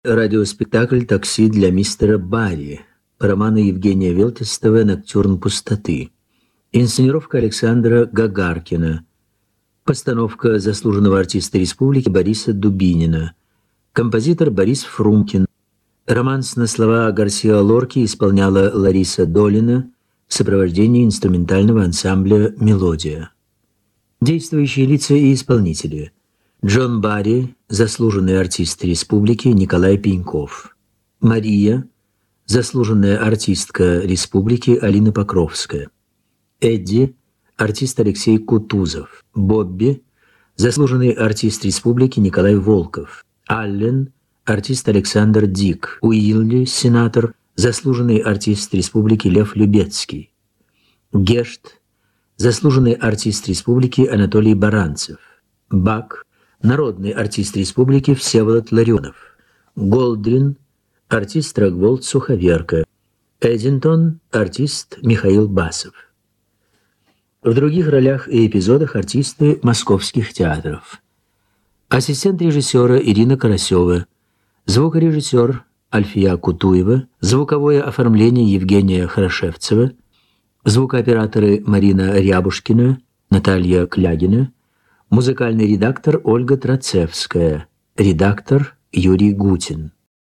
Радиоспектакль «Такси для мистера Барри» по роману Евгения Велтистова «Ноктюрн пустоты». Инсценировка Александра Гагаркина. Постановка заслуженного артиста республики Бориса Дубинина. Композитор Борис Фрумкин. Романс на слова Гарсиа Лорки исполняла Лариса Долина в сопровождении инструментального ансамбля «Мелодия». Действующие лица и исполнители. Джон Барри, заслуженный артист республики Николай Пеньков. Мария, заслуженная артистка республики Алина Покровская. Эдди, артист Алексей Кутузов. Бобби, заслуженный артист республики Николай Волков. Аллен, артист Александр Дик. Уилли, сенатор, заслуженный артист республики Лев Любецкий. Гешт, заслуженный артист республики Анатолий Баранцев. Бак, народный артист республики Всеволод Ларионов. Голдрин, артист Рогволд Суховерка. Эдинтон, артист Михаил Басов. В других ролях и эпизодах артисты московских театров. Ассистент режиссера Ирина Карасева, звукорежиссер Альфия Кутуева, звуковое оформление Евгения Хорошевцева, звукооператоры Марина Рябушкина, Наталья Клягина, музыкальный редактор Ольга Троцевская, редактор Юрий Гутин.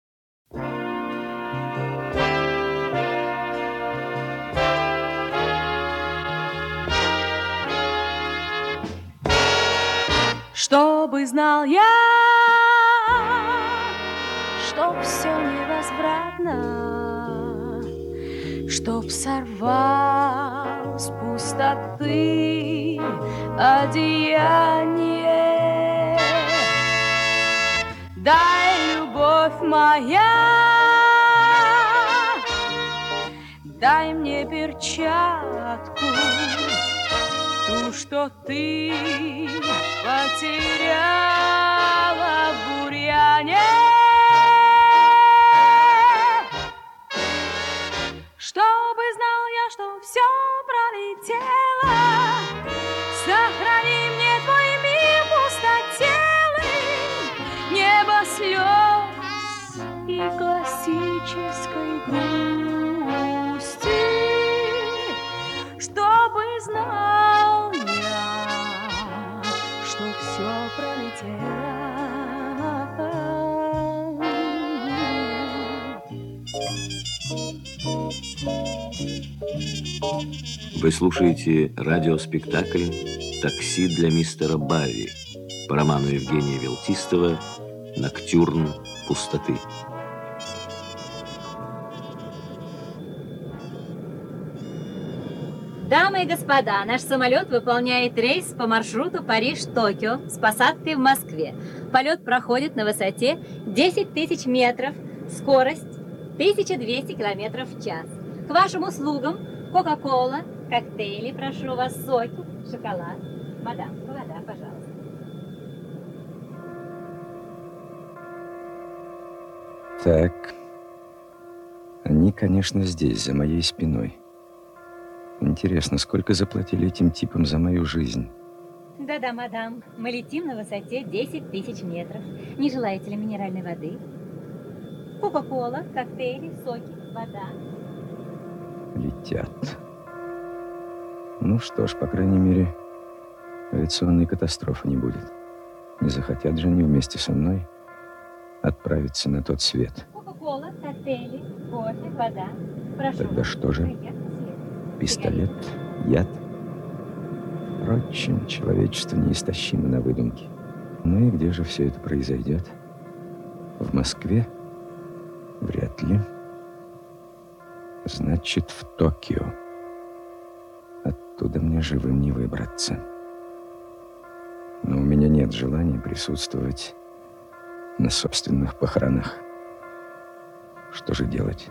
Чтобы знал я, что все невозвратно, чтоб сорвал с пустоты одеяние. Дай, любовь моя, дай мне перчатку, ту, что ты потеряла в бурьяне. Чтобы знал я, что все пролетело, сохрани мне твой мир пустотелый, небо слез и классической грусти. Чтобы знал я, что все пролетело. Вы слушаете радиоспектакль «Такси для мистера Барри» по роману Евгения Велтистова «Ноктюрн пустоты». Дамы и господа, наш самолет выполняет рейс по маршруту Париж-Токио с посадкой в Москве. Полет проходит на высоте 10 тысяч метров, скорость 1200 километров в час. К вашим услугам кока-кола, коктейли, прошу вас, соки, шоколад. Мадам, вода, пожалуйста. Так, они, конечно, здесь, за моей спиной. Интересно, сколько заплатили этим типам за мою жизнь? Да-да, мадам, мы летим на высоте 10 тысяч метров. Не желаете ли минеральной воды? Кока-кола, коктейли, соки, вода. Летят. Ну что ж, по крайней мере, авиационной катастрофы не будет. Не захотят же они вместе со мной отправиться на тот свет. Кока-кола, коктейли, кофе, вода. Прошу. Тогда что же? Пистолет, яд. Впрочем, человечество неистощимо на выдумки. Ну и где же все это произойдет? В Москве? Вряд ли. Значит, в Токио. Оттуда мне живым не выбраться. Но у меня нет желания присутствовать на собственных похоронах. Что же делать?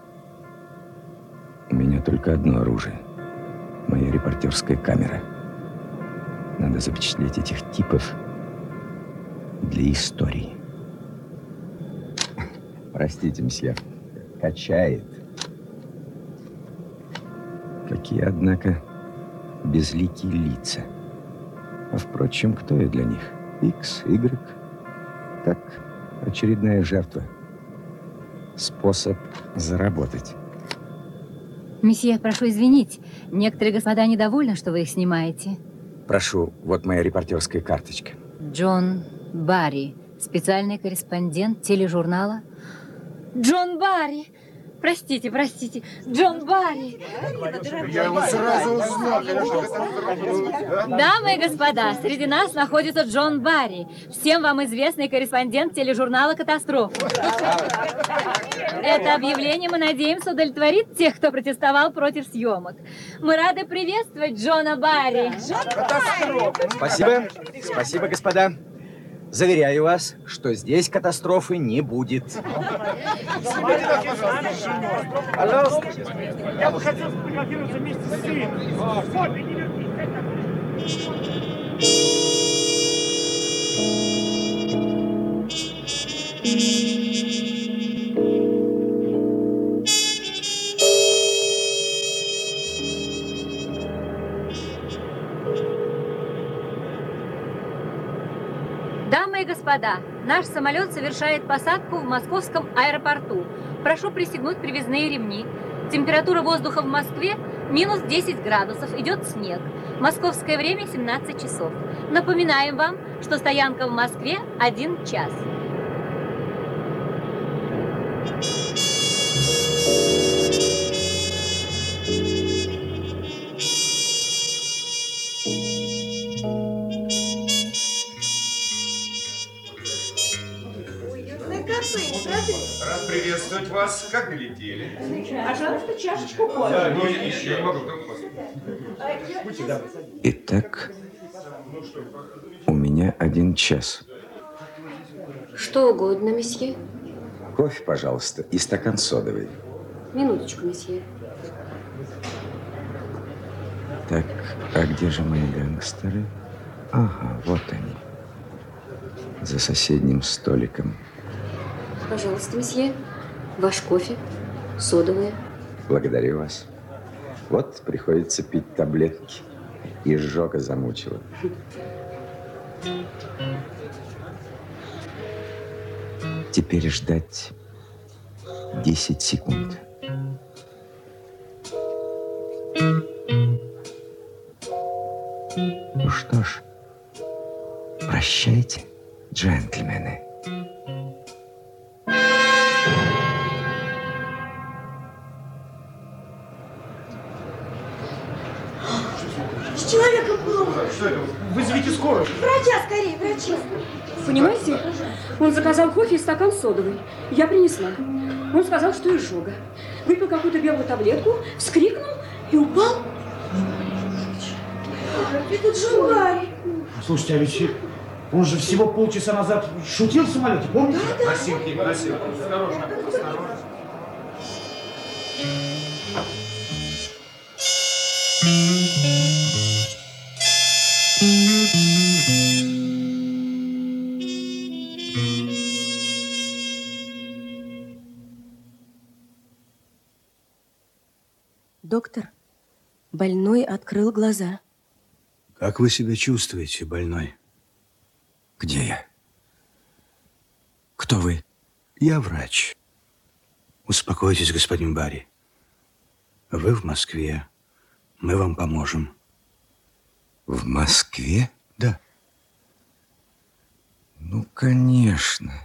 У меня только одно оружие. Моя репортерская камера. Надо запечатлеть этих типов для истории. Простите, месье, качает. Какие, однако, безликие лица. А впрочем, кто я для них? X, Y. Так, очередная жертва. способ заработать. Месье, прошу извинить. Некоторые господа недовольны, что вы их снимаете. Прошу, вот моя репортерская карточка. Джон Барри, специальный корреспондент тележурнала. Джон Барри! Простите, Джон Барри! Я его сразу узнал. Дамы и господа, среди нас находится Джон Барри, всем вам известный корреспондент тележурнала «Катастрофа». Это объявление, мы надеемся, удовлетворит тех, кто протестовал против съемок. Мы рады приветствовать Джона Барри. Спасибо. Спасибо, господа. Заверяю вас, что здесь катастрофы не будет. Пожалуйста. Я бы хотел сфотографироваться вместе с сыном. Дамы и господа, наш самолет совершает посадку в московском аэропорту. Прошу пристегнуть привязные ремни. Температура воздуха в Москве минус 10 градусов, идет снег. Московское время 17 часов. Напоминаем вам, что стоянка в Москве 1 час. Рад приветствовать вас. Как долетели? Пожалуйста, чашечку кофе. Да, но еще не могу. Итак, у меня 1 час. Что угодно, месье. Кофе, пожалуйста, и стакан содовой. Минуточку, месье. Так, а где же мои гангстеры? Ага, вот они. За соседним столиком. Пожалуйста, месье. Ваш кофе, содовые. Благодарю вас. Вот приходится пить таблетки. Изжога замучила. Теперь ждать 10 секунд. Ну что ж, прощайте, джентльмены. С человеком плохо. Что это? Вызовите скорую. Врача, скорее, врача. Понимаете, он заказал кофе и стакан содовой. Я принесла. Он сказал, что изжога. Выпил какую-то белую таблетку, вскрикнул и упал. Это Джон Барри. Слушайте, а ведь он же всего полчаса назад шутил в самолете, помните? Носилки, носилки. Осторожно, осторожно. Доктор, больной открыл глаза. Как вы себя чувствуете, больной? Где я? Кто вы? Я врач. Успокойтесь, господин Барри. Вы в Москве. Мы вам поможем. В Москве? Да. Ну, конечно.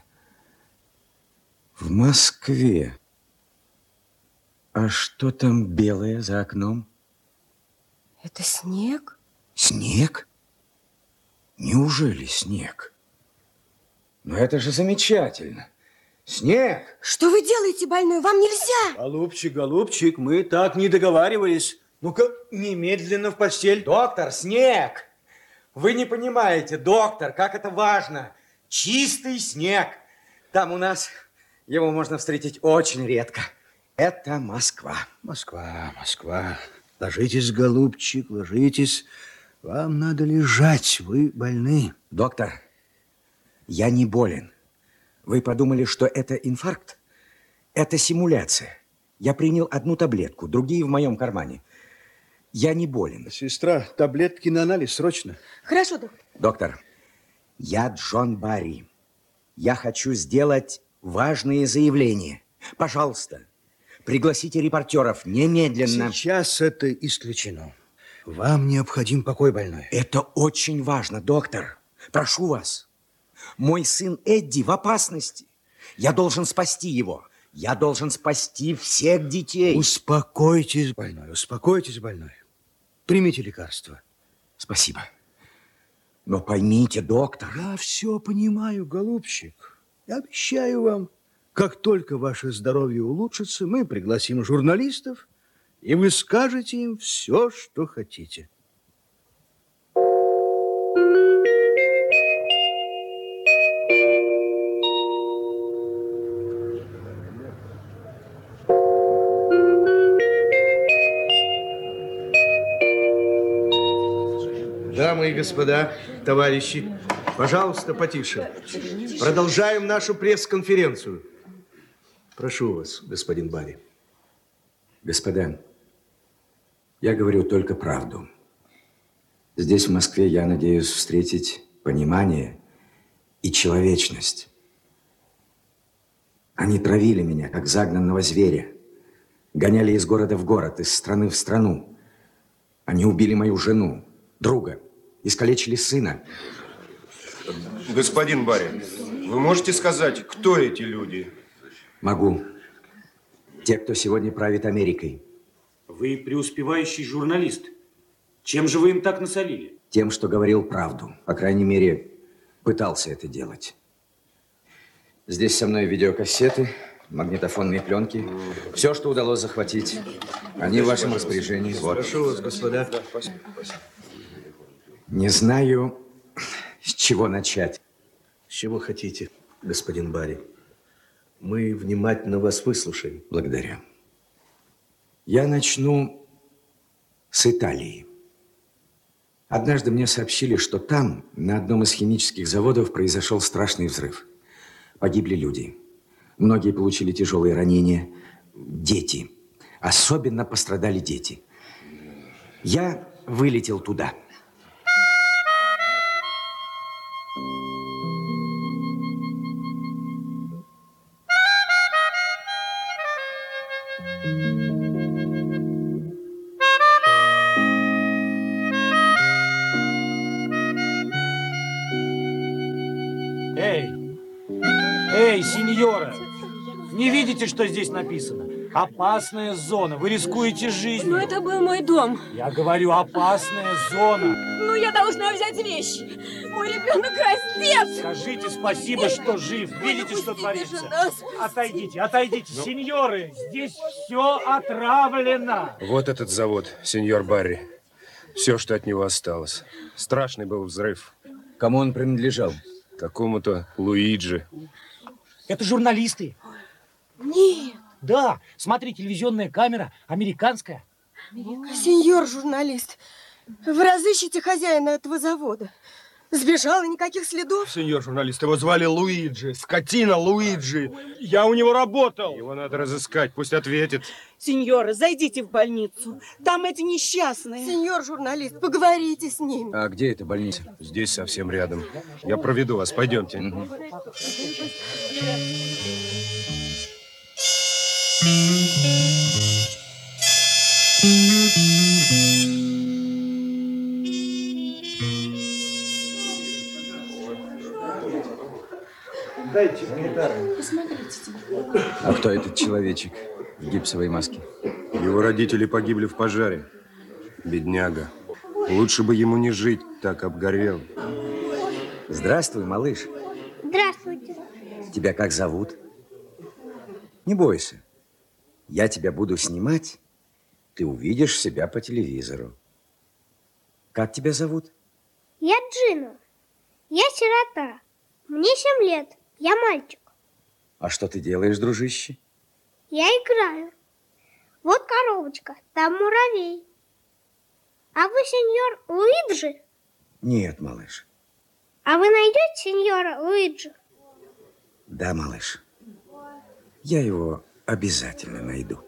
В Москве. А что там белое за окном? Это снег? Снег? Неужели снег? Но это же замечательно. Снег! Что вы делаете, больной? Вам нельзя! Голубчик, голубчик, мы так не договаривались. Ну-ка, немедленно в постель. Доктор, снег! Вы не понимаете, доктор, как это важно. Чистый снег. Там у нас его можно встретить очень редко. Это Москва. Москва, Москва. Ложитесь, голубчик, ложитесь. Вам надо лежать, вы больны. Доктор, я не болен. Вы подумали, что это инфаркт? Это симуляция. Я принял 1 таблетку, другие в моем кармане. Я не болен. Сестра, таблетки на анализ, срочно. Хорошо, доктор. Доктор, я Джон Барри. Я хочу сделать важные заявления. Пожалуйста, пригласите репортеров немедленно. Сейчас это исключено. Вам необходим покой больной. Это очень важно, доктор. Прошу вас. Мой сын Эдди в опасности. Я должен спасти его. Я должен спасти всех детей. Успокойтесь, больной, успокойтесь, больной. Примите лекарство. Спасибо. Но поймите, доктор... Я все понимаю, голубчик. Я обещаю вам, как только ваше здоровье улучшится, мы пригласим журналистов, и вы скажете им все, что хотите. Дамы и господа, товарищи, пожалуйста, потише. Продолжаем нашу пресс-конференцию. Прошу вас, господин Барри. Господа, я говорю только правду. Здесь, в Москве, я надеюсь встретить понимание и человечность. Они травили меня, как загнанного зверя. Гоняли из города в город, из страны в страну. Они убили мою жену, друга, искалечили сына. Господин Барри, вы можете сказать, кто эти люди? Могу. Те, кто сегодня правит Америкой. Вы преуспевающий журналист. Чем же вы им так насолили? Тем, что говорил правду. По крайней мере, пытался это делать. Здесь со мной видеокассеты, магнитофонные пленки. Все, что удалось захватить. Они в вашем распоряжении. Вот. Прошу вас, господа. Не знаю, с чего начать. С чего хотите, господин Барри? Мы внимательно вас выслушаем. Благодарю. Я начну с Италии. Однажды мне сообщили, что там, на одном из химических заводов, произошел страшный взрыв. Погибли люди. Многие получили тяжелые ранения. Дети. Особенно пострадали дети. Я вылетел туда. Эй, сеньора! Не видите, что здесь написано? Опасная зона. Вы рискуете жизнью. Но это был мой дом. Я говорю, опасная зона. Ну, я должна взять вещи. Мой ребенок раздет. Скажите спасибо, что жив. Видите, что творится? Отойдите, отойдите. Сеньоры, здесь все отравлено. Вот этот завод, сеньор Барри. Все, что от него осталось. Страшный был взрыв. Кому он принадлежал? Какому-то Луиджи. Это журналисты. Нет. Да, смотри, телевизионная камера, американская. Сеньор журналист, вы разыщете хозяина этого завода. Сбежал и никаких следов. Сеньор журналист, его звали Луиджи. Скотина Луиджи. Я у него работал. Его надо разыскать, пусть ответит. Сеньора, зайдите в больницу. Там эти несчастные. Сеньор журналист, поговорите с ним. А где эта больница? Здесь совсем рядом. Я проведу вас, пойдемте. Дайте гитару. Посмотрите. А кто этот человечек в гипсовой маске? Его родители погибли в пожаре. Бедняга. Лучше бы ему не жить, так обгорел. Здравствуй, малыш. Здравствуйте. Тебя как зовут? Не бойся. Я тебя буду снимать. Ты увидишь себя по телевизору. Как тебя зовут? Я Джина. Я сирота. Мне 7 лет. Я мальчик. А что ты делаешь, дружище? Я играю. Вот коробочка, там муравей. А вы сеньор Луиджи? Нет, малыш. А вы найдете сеньора Луиджи? Да, малыш. Я его обязательно найду.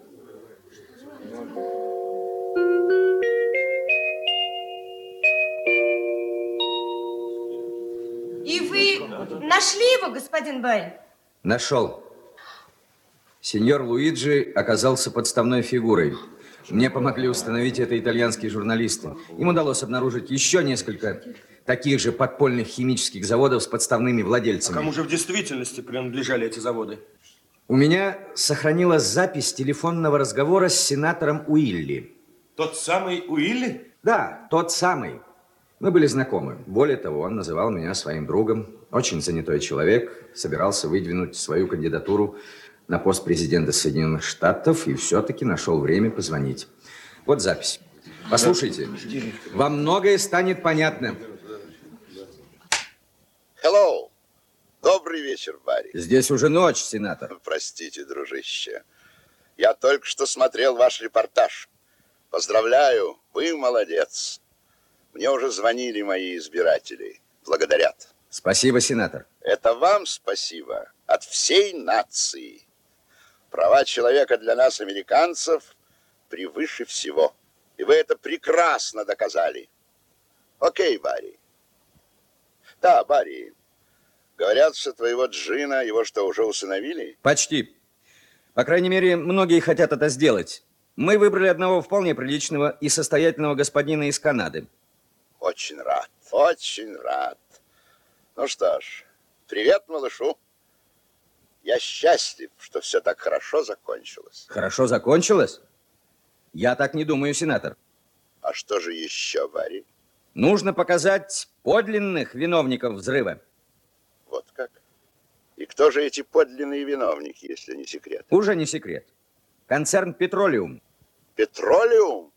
И вы нашли его, господин Барри? Нашел. Сеньор Луиджи оказался подставной фигурой. Мне помогли установить это итальянские журналисты. Им удалось обнаружить еще несколько таких же подпольных химических заводов с подставными владельцами. Кому же в действительности принадлежали эти заводы? У меня сохранилась запись телефонного разговора с сенатором Уилли. Тот самый Уилли? Да, тот самый. Мы были знакомы. Более того, он называл меня своим другом. Очень занятой человек, собирался выдвинуть свою кандидатуру на пост президента Соединенных Штатов и все-таки нашел время позвонить. Вот запись. Послушайте, вам многое станет понятно. Hello. Добрый вечер, Барри. Здесь уже ночь, сенатор. Простите, дружище. Я только что смотрел ваш репортаж. Поздравляю, вы молодец. Мне уже звонили мои избиратели. Благодарят. Спасибо, сенатор. Это вам спасибо от всей нации. Права человека для нас, американцев, превыше всего. И вы это прекрасно доказали. Окей, Барри. Да, Барри. Говорят, что твоего Джина, его что, уже усыновили? Почти. По крайней мере, многие хотят это сделать. Мы выбрали одного вполне приличного и состоятельного господина из Канады. Очень рад, очень рад. Ну что ж, привет малышу. Я счастлив, что все так хорошо закончилось. Хорошо закончилось? Я так не думаю, сенатор. А что же еще, Барри? Нужно показать подлинных виновников взрыва. Вот как? И кто же эти подлинные виновники, если не секрет? Уже не секрет. Концерн «Петролиум». Петролиум?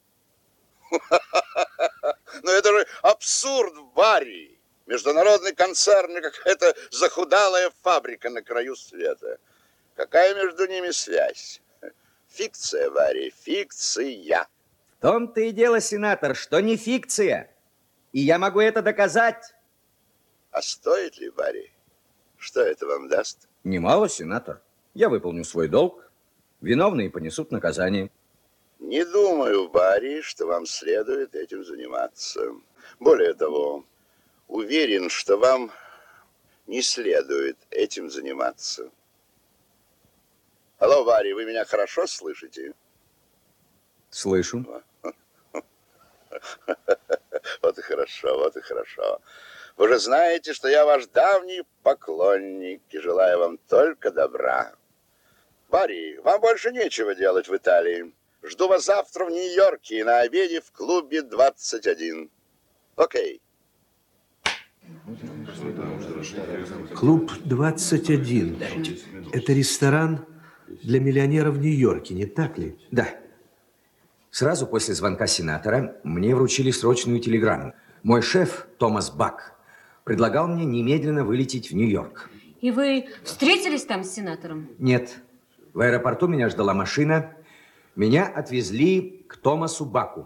Ну это же абсурд, Барри. Международный концерн, какая-то захудалая фабрика на краю света. Какая между ними связь? Фикция, Барри, фикция. В том-то и дело, сенатор, что не фикция. И я могу это доказать. А стоит ли, Барри? Что это вам даст? Немало, сенатор. Я выполню свой долг. Виновные понесут наказание. Не думаю, Барри, что вам следует этим заниматься. Более того, уверен, что вам не следует этим заниматься. Алло, Барри, вы меня хорошо слышите? Слышу. Вот и хорошо, вот и хорошо. Вы же знаете, что я ваш давний поклонник и желаю вам только добра. Барри, вам больше нечего делать в Италии. Жду вас завтра в Нью-Йорке на обеде в клубе 21. Окей. Клуб 21. Это ресторан для миллионеров в Нью-Йорке, не так ли? Да. Сразу после звонка сенатора мне вручили срочную телеграмму. Мой шеф, Томас Бак, предлагал мне немедленно вылететь в Нью-Йорк. И вы встретились там с сенатором? Нет. В аэропорту меня ждала машина. Меня отвезли к Томасу Баку.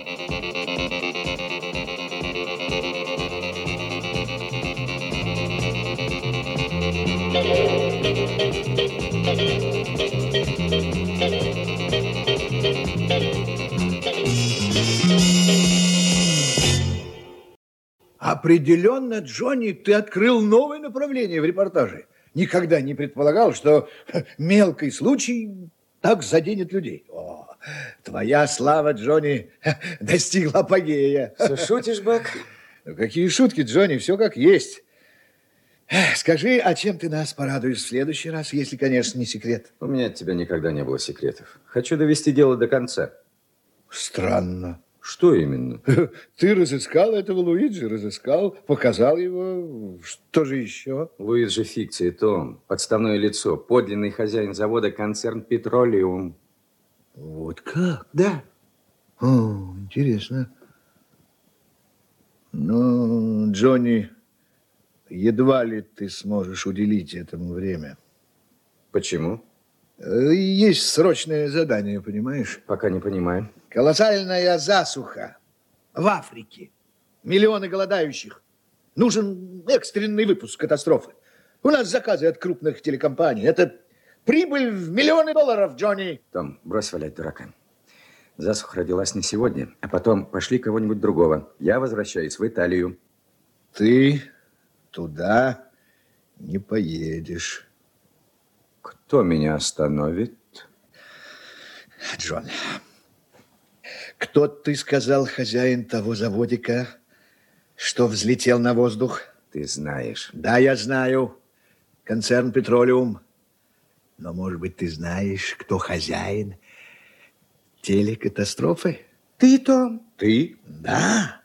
Определенно, Джонни, ты открыл новое направление в репортаже. Никогда не предполагал, что мелкий случай так заденет людей. О, твоя слава, Джонни, достигла апогея. Что, шутишь, Бак? Ну, какие шутки, Джонни, все как есть. Скажи, а чем ты нас порадуешь в следующий раз, если, конечно, не секрет? У меня от тебя никогда не было секретов. Хочу довести дело до конца. Странно. Что именно? Ты разыскал этого Луиджи, разыскал, показал его. Что же еще? Луиджи фикция, Том. Подставное лицо. Подлинный хозяин завода концерн «Петролиум». Вот как? Да. О, интересно. Ну, Джонни, едва ли ты сможешь уделить этому время. Почему? Есть срочное задание, понимаешь? Пока не понимаю. Колоссальная засуха в Африке. Миллионы голодающих. Нужен экстренный выпуск катастрофы. У нас заказы от крупных телекомпаний. Это прибыль в миллионы долларов, Джонни. Том, брось валять дурака. Засуха родилась не сегодня, а потом пошли кого-нибудь другого. Я возвращаюсь в Италию. Ты туда не поедешь. Кто Кто меня остановит? Джон, кто, ты сказал, хозяин того заводика, что взлетел на воздух? Ты знаешь. Да, я знаю. Концерн «Петролиум». Но, может быть, ты знаешь, кто хозяин телекатастрофы? Ты, Том? Ты? Да.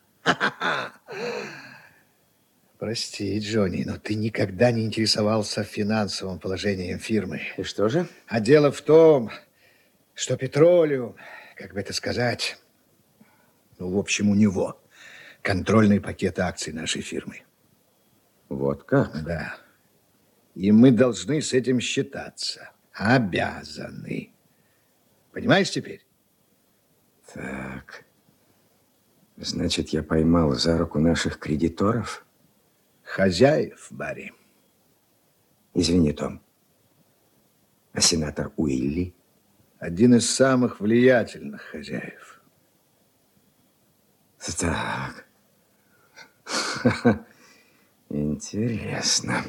Прости, Джонни, но ты никогда не интересовался финансовым положением фирмы. И что же? А дело в том, что «Петролиум», как бы это сказать, ну, в общем, у него контрольный пакет акций нашей фирмы. Вот как? Да. И мы должны с этим считаться. Обязаны. Понимаешь теперь? Так. Значит, я поймал за руку наших кредиторов? Хозяев, Барри. Извини, Том. А сенатор Уилли? Один из самых влиятельных хозяев. Так. Интересно.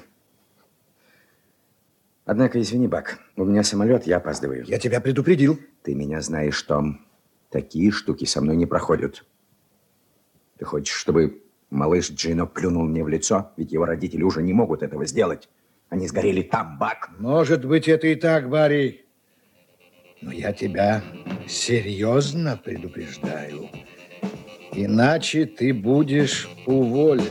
Однако, извини, Бак, у меня самолет, я опаздываю. Я тебя предупредил. Ты меня знаешь, Том. Такие штуки со мной не проходят. Ты хочешь, чтобы малыш Джино плюнул мне в лицо? Ведь его родители уже не могут этого сделать. Они сгорели там, Бак. Может быть, это и так, Барри. Но я тебя серьезно предупреждаю. Иначе ты будешь уволен.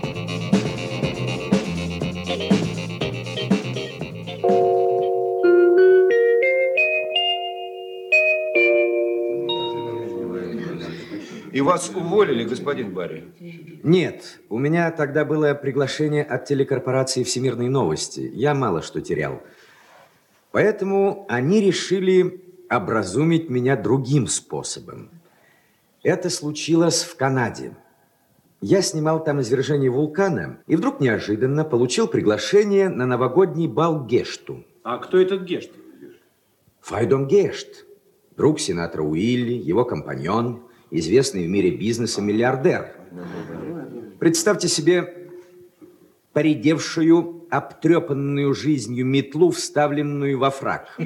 И вас уволили, господин Барри? Нет, у меня тогда было приглашение от телекорпорации «Всемирные новости». Я мало что терял. Поэтому они решили образумить меня другим способом. Это случилось в Канаде. Я снимал там извержение вулкана и вдруг неожиданно получил приглашение на новогодний бал Гешту. А кто этот Гешт? Фрайдон Гешт, друг сенатора Уилли, его компаньон, известный в мире бизнеса миллиардер. Представьте себе поредевшую, обтрепанную жизнью метлу, вставленную во фрак.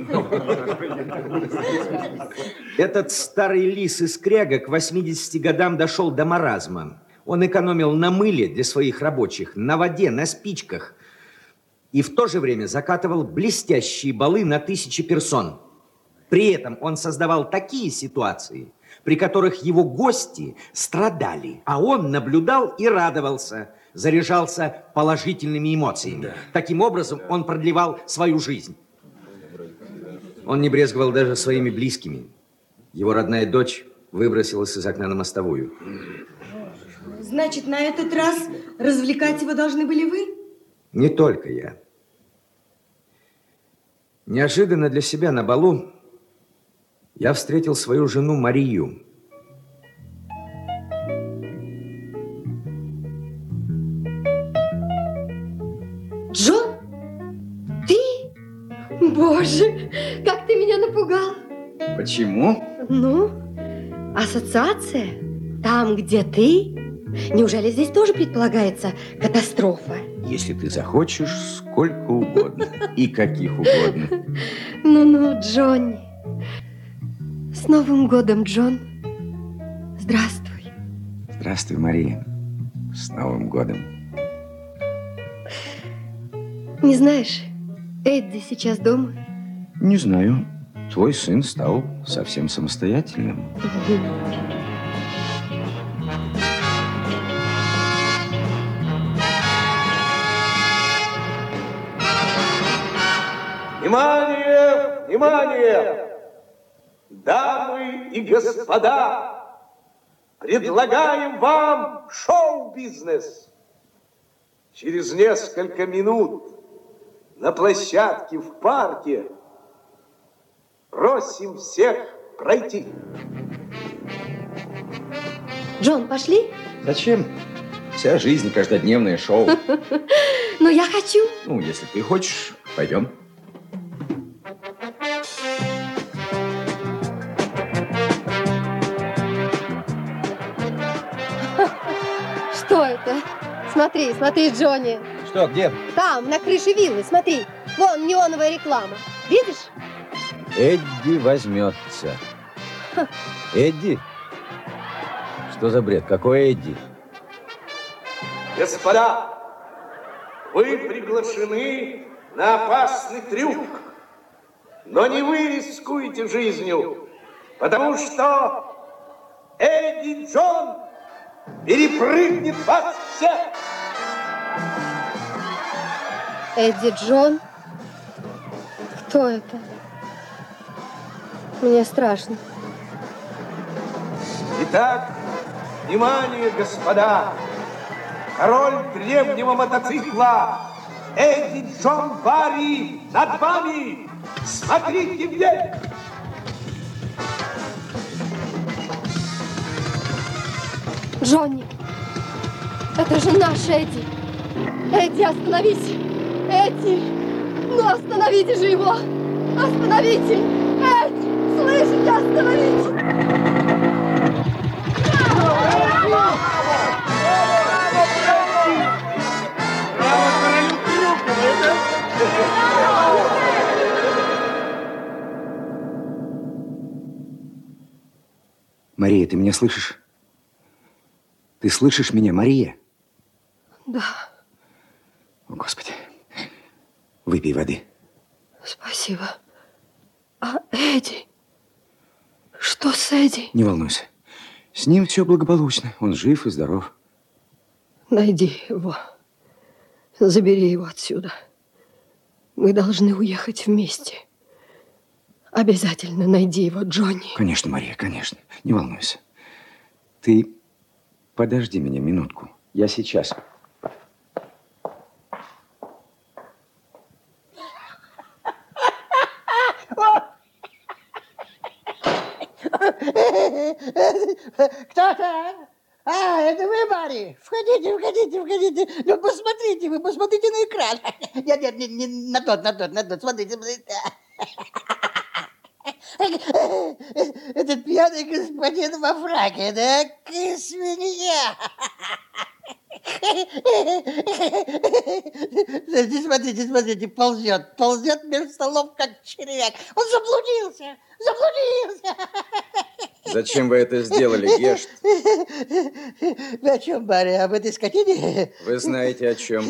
Этот старый лис из Кряга к 80 годам дошел до маразма. Он экономил на мыле для своих рабочих, на воде, на спичках. И в то же время закатывал блестящие балы на 1000 персон. При этом он создавал такие ситуации, при которых его гости страдали, а он наблюдал и радовался, заряжался положительными эмоциями. Да. Таким образом, он продлевал свою жизнь. Он не брезговал даже своими близкими. Его родная дочь выбросилась из окна на мостовую. Значит, на этот раз развлекать его должны были вы? Не только я. Неожиданно для себя на балу я встретил свою жену Марию. Джон? Ты? Боже, как ты меня напугал. Почему? Ну, ассоциация. Там, где ты. Неужели здесь тоже предполагается катастрофа? Если ты захочешь, сколько угодно. И каких угодно. Ну-ну, Джонни. С Новым годом, Джон. Здравствуй. Здравствуй, Мария. С Новым годом. Не знаешь, Эдди сейчас дома? Не знаю. Твой сын стал совсем самостоятельным. Внимание! Внимание! Дамы и господа, предлагаем вам шоу-бизнес. Через несколько минут на площадке в парке просим всех пройти. Джон, пошли? Зачем? Вся жизнь каждодневное шоу. Но я хочу. Ну, если ты хочешь, пойдем. Что это? Смотри, смотри, Джонни. Что, где? Там, на крыше виллы, смотри. Вон неоновая реклама. Видишь? Эдди возьмется. Эдди? Что за бред? Какой Эдди? Господа, вы приглашены на опасный трюк, но не вы рискуете жизнью, потому что Эдди Джон перепрыгнет вас всех. Эдди Джон? Кто это? Мне страшно. Итак, внимание, господа! Король древнего мотоцикла Эдди Джон Барри над вами! Смотрите вверх! Джонни, это же наш Эдди. Эдди, остановись! Эдди, ну остановите же его! Остановите! Эдди, слышите, остановите! Мария, ты меня слышишь? Ты слышишь меня, Мария? Да. О, Господи. Выпей воды. Спасибо. А Эдди? Что с Эдди? Не волнуйся. С ним все благополучно. Он жив и здоров. Найди его. Забери его отсюда. Мы должны уехать вместе. Обязательно найди его, Джонни. Конечно, Мария, конечно. Не волнуйся. Ты подожди меня минутку. Я сейчас. Кто там? А, это вы, Барри? Входите, входите, входите. Ну, посмотрите, вы посмотрите на экран. Нет, не на тот. Смотрите, смотрите. Этот пьяный господин во фраке, да? Свинья. Смотрите, ползет между столом, как червяк. Он заблудился. Зачем вы это сделали, Гешт? Вы о чем, Барри? Об этой скотине? Вы знаете о чем.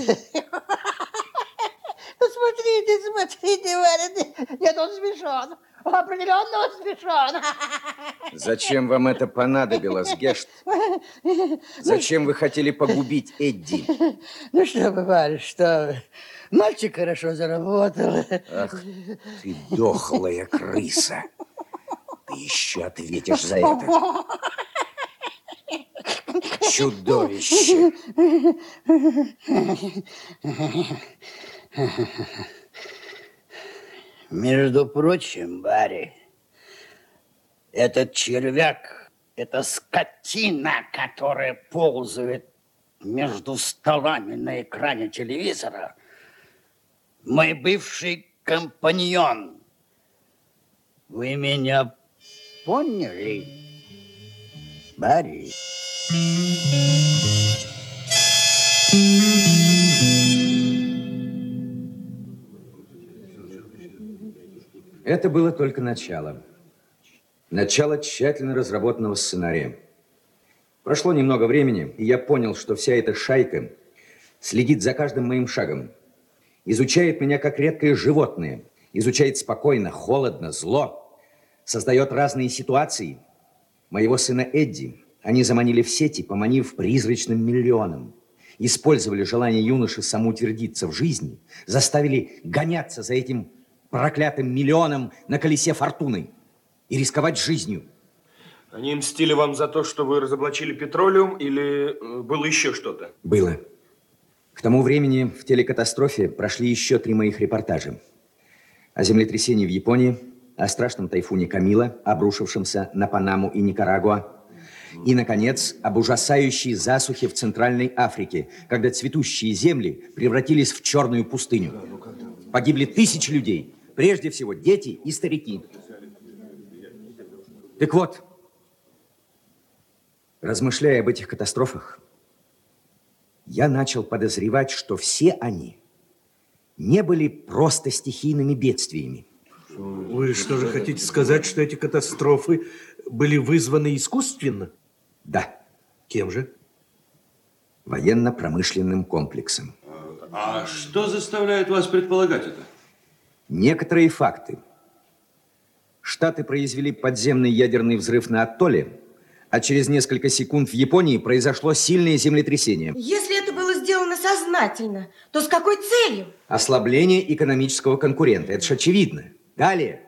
Смотрите, Барри. Нет, он смешон. Определенно он смешон. Зачем вам это понадобилось, Гешт? Зачем вы хотели погубить Эдди? Ну что вы, Барри, что вы. Мальчик хорошо заработал. Ах, ты дохлая крыса. Ты еще ответишь за это. Чудовище. Между прочим, Барри, этот червяк, эта скотина, которая ползает между столами на экране телевизора, мой бывший компаньон. Вы меня поняли, Барри? Это было только начало. Начало тщательно разработанного сценария. Прошло немного времени, и я понял, что вся эта шайка следит за каждым моим шагом. Изучает меня как редкое животное. Изучает спокойно, холодно, зло. Создает разные ситуации. Моего сына Эдди они заманили в сети, поманив призрачным миллионом. Использовали желание юноши самоутвердиться в жизни, заставили гоняться за этим проклятым миллионом на колесе фортуны и рисковать жизнью. Они мстили вам за то, что вы разоблачили Петролиум, или было еще что-то? Было. К тому времени в телекатастрофе прошли еще 3 моих репортажа. О землетрясении в Японии, о страшном тайфуне Камила, обрушившемся на Панаму и Никарагуа, и, наконец, об ужасающей засухе в Центральной Африке, когда цветущие земли превратились в черную пустыню. Погибли тысячи людей, прежде всего дети и старики. Так вот, размышляя об этих катастрофах, я начал подозревать, что все они не были просто стихийными бедствиями. Вы что же хотите сказать, что эти катастрофы были вызваны искусственно? Да. Кем же? Военно-промышленным комплексом. А что заставляет вас предполагать это? Некоторые факты. Штаты произвели подземный ядерный взрыв на атолле, а через несколько секунд в Японии произошло сильное землетрясение. Если это было сделано сознательно, то с какой целью? Ослабление экономического конкурента. Это же очевидно. Далее.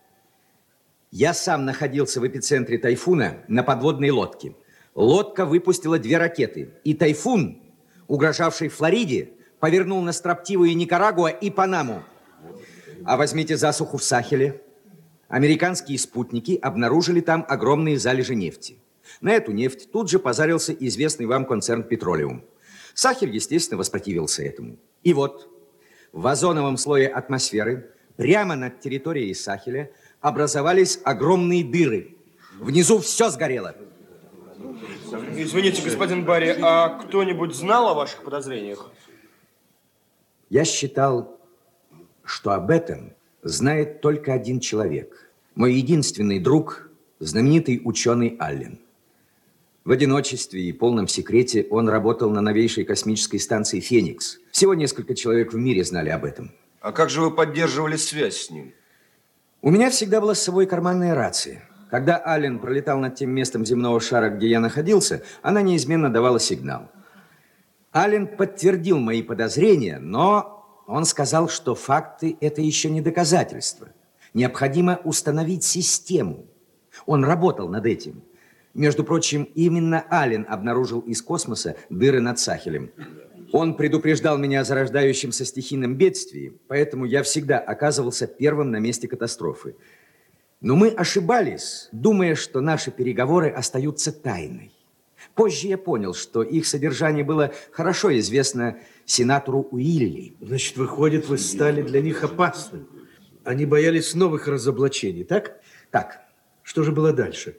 Я сам находился в эпицентре тайфуна на подводной лодке. Лодка выпустила 2 ракеты. И тайфун, угрожавший Флориде, повернул на строптивую Никарагуа и Панаму. А возьмите засуху в Сахеле. Американские спутники обнаружили там огромные залежи нефти. На эту нефть тут же позарился известный вам концерн «Петролиум». Сахель, естественно, воспротивился этому. И вот в озоновом слое атмосферы прямо над территорией Сахеля образовались огромные дыры. Внизу все сгорело. Извините, господин Барри, а кто-нибудь знал о ваших подозрениях? Я считал, что об этом знает только один человек. Мой единственный друг, знаменитый ученый Аллен. В одиночестве и полном секрете он работал на новейшей космической станции «Феникс». Всего несколько человек в мире знали об этом. А как же вы поддерживали связь с ним? У меня всегда была с собой карманная рация. Когда Аллен пролетал над тем местом земного шара, где я находился, она неизменно давала сигнал. Аллен подтвердил мои подозрения, но он сказал, что факты – это еще не доказательство. Необходимо установить систему. Он работал над этим. Между прочим, именно Аллен обнаружил из космоса дыры над Сахелем. Он предупреждал меня о зарождающемся стихийном бедствии, поэтому я всегда оказывался первым на месте катастрофы. Но мы ошибались, думая, что наши переговоры остаются тайной. Позже я понял, что их содержание было хорошо известно сенатору Уилли. Значит, выходит, вы стали для них опасным. Они боялись новых разоблачений, так? Так. Что же было дальше?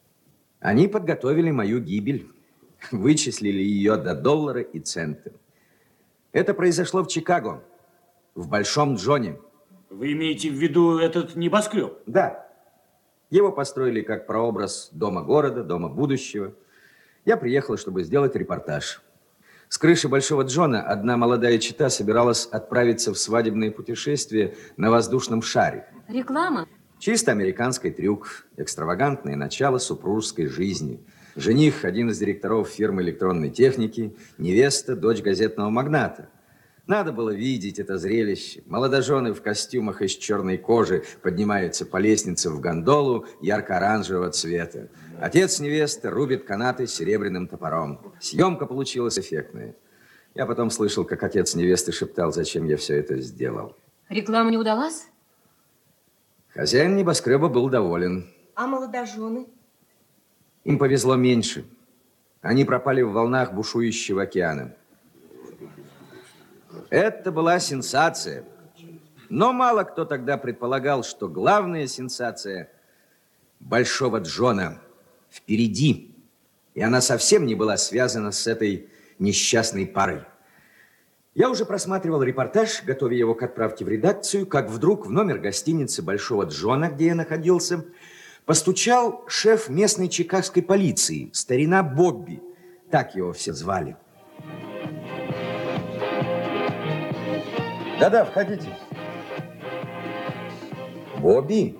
Они подготовили мою гибель, вычислили ее до доллара и цента. Это произошло в Чикаго, в Большом Джоне. Вы имеете в виду этот небоскреб? Да. Его построили как прообраз дома города, дома будущего. Я приехал, чтобы сделать репортаж. С крыши Большого Джона одна молодая чета собиралась отправиться в свадебное путешествие на воздушном шаре. Реклама? Чисто американский трюк, экстравагантное начало супружеской жизни. Жених – один из директоров фирмы электронной техники, невеста – дочь газетного магната. Надо было видеть это зрелище. Молодожены в костюмах из черной кожи поднимаются по лестнице в гондолу ярко-оранжевого цвета. Отец невесты рубит канаты серебряным топором. Съемка получилась эффектная. Я потом слышал, как отец невесты шептал, зачем я все это сделал. Реклама не удалась? Хозяин небоскреба был доволен. А молодожены? Им повезло меньше. Они пропали в волнах бушующего океана. Это была сенсация. Но мало кто тогда предполагал, что главная сенсация Большого Джона впереди. И она совсем не была связана с этой несчастной парой. Я уже просматривал репортаж, готовя его к отправке в редакцию, как вдруг в номер гостиницы Большого Джона, где я находился, постучал шеф местной чикагской полиции, старина Бобби. Так его все звали. Да-да, входите. Бобби?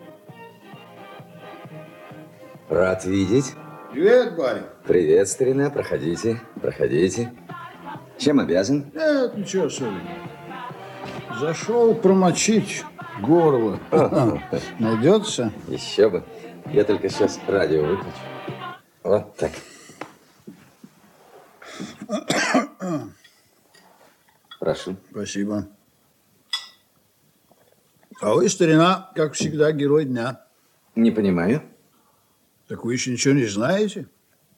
Рад видеть. Привет, Барри. Привет, старина. Проходите, проходите. Чем обязан? Нет, ничего особенного. Зашел промочить горло. Найдется? Еще бы. Я только сейчас радио выключу. Вот так. Прошу. Спасибо. А вы, старина, как всегда, герой дня. Не понимаю. Так вы еще ничего не знаете?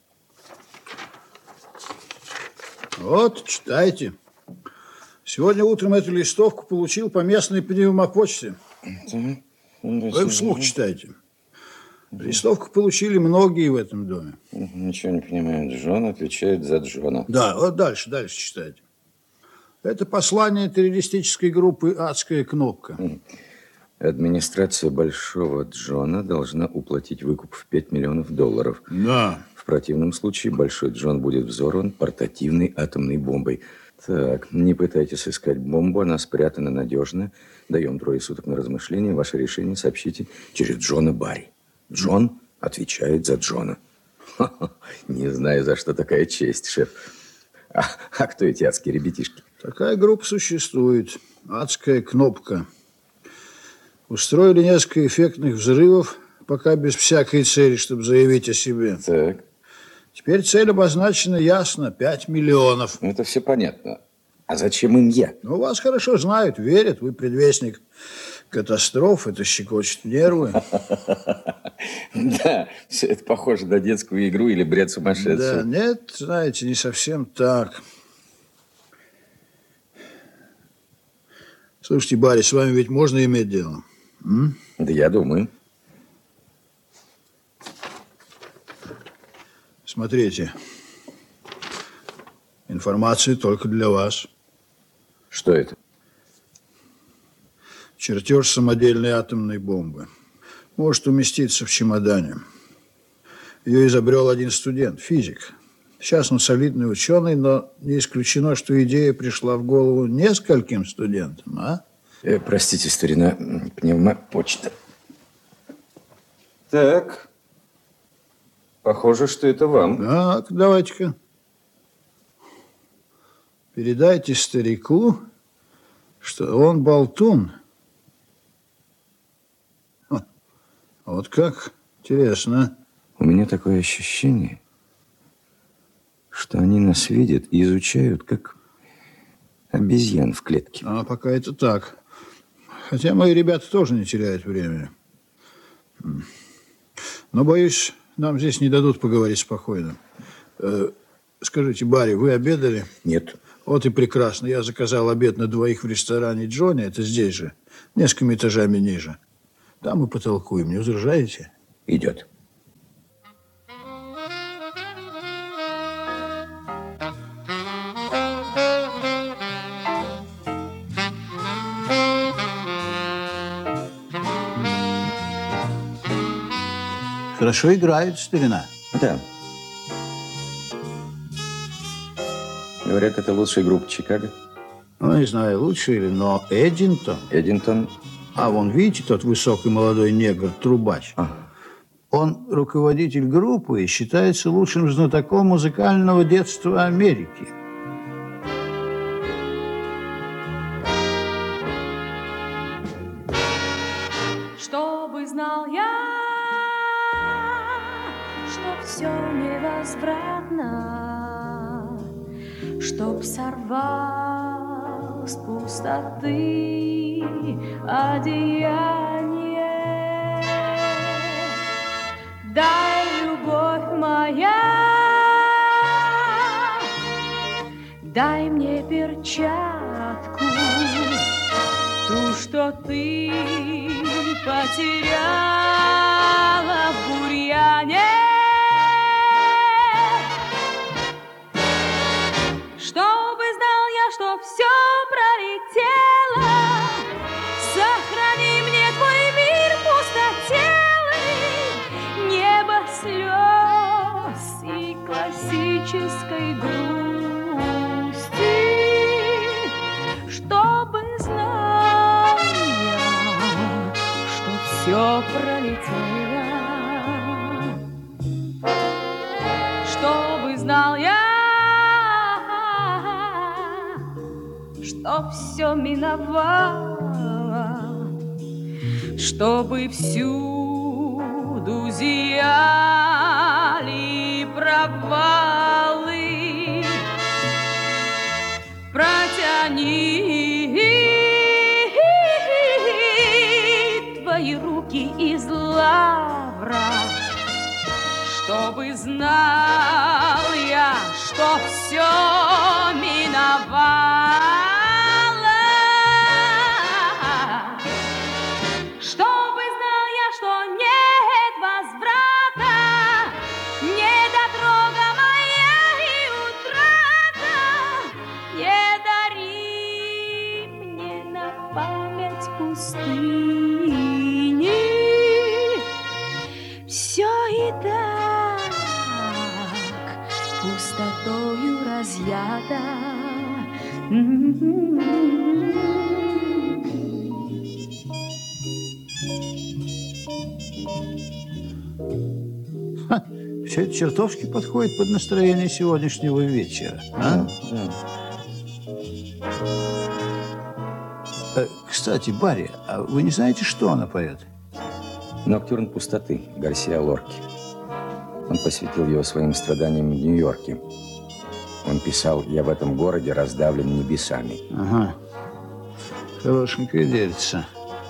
Вот, читайте. Сегодня утром эту листовку получил по местной пневмопочте. Вы вслух читайте. Листовку получили многие в этом доме. Ничего не понимаю. Джон отвечает за Джона. Да, вот дальше читайте. Это послание террористической группы «Адская кнопка». Администрация Большого Джона должна уплатить выкуп в $5 миллионов. Да. В противном случае Большой Джон будет взорван портативной атомной бомбой. Так, не пытайтесь искать бомбу, она спрятана надежно. Даем 3 суток на размышление. Ваше решение сообщите через Джона Барри. Джон отвечает за Джона. Не знаю, за что такая честь, шеф. А кто эти адские ребятишки? Такая группа существует. «Адская кнопка». Устроили несколько эффектных взрывов, пока без всякой цели, чтобы заявить о себе. Так. Теперь цель обозначена ясно. 5 миллионов. Это все понятно. А зачем им я? Ну, вас хорошо знают, верят. Вы предвестник катастроф. Это щекочет нервы. Да, все это похоже на детскую игру или бред сумасшедшего. Да, нет, знаете, не совсем так. Слушайте, Барри, с вами ведь можно иметь дело? Да я думаю. Смотрите. Информация только для вас. Что это? Чертеж самодельной атомной бомбы. Может уместиться в чемодане. Ее изобрел один студент, физик. Сейчас он солидный ученый, но не исключено, что идея пришла в голову нескольким студентам, а? Простите, старина, пневмопочта. Так. Похоже, что это вам. Так, давайте-ка. Передайте старику, что он болтун. Вот как? Интересно. У меня такое ощущение, что они нас видят и изучают, как обезьян в клетке. А пока это так. Хотя мои ребята тоже не теряют времени. Но, боюсь, нам здесь не дадут поговорить спокойно. Скажите, Барри, вы обедали? Нет. Вот и прекрасно. Я заказал обед на 2 в ресторане Джонни. Это здесь же, несколькими этажами ниже. Там мы потолкуем. Не возражаете? Идет. Хорошо играет, старина. Да. Говорят, это лучшая группа Чикаго. Ну, не знаю, лучше или, но Эдинтон. Эдинтон. А вон, видите, тот высокий молодой негр, трубач. Он руководитель группы и считается лучшим знатоком музыкального детства Америки. Чтобы знал я, что все невозвратно, чтоб сорвал с пустоты одеяние. Дай, любовь моя, дай мне перчатку, ту, что ты потеряла в бурьяне. Чтобы знал я, что все пролетело, сохрани мне твой мир пустотелый, небо слез и классической грусти. Чтобы знал я, что все пролетело, чтобы знал я, что все миновало, чтобы всюду зияли провалы. Протяни твои руки из лавра, чтобы знал я, что все миновало. Чтобы знал я, что нет возврата, недотрога моя и утрата, не дари разъята. Все это чертовски подходит под настроение сегодняшнего вечера. А? Кстати, Барри, а вы не знаете, что она поет? «Ноктюрн пустоты» Гарсиа Лорки. Он посвятил его своим страданиям в Нью-Йорке. Он писал: «Я в этом городе раздавлен небесами». Ага. Хорошенькое дельце.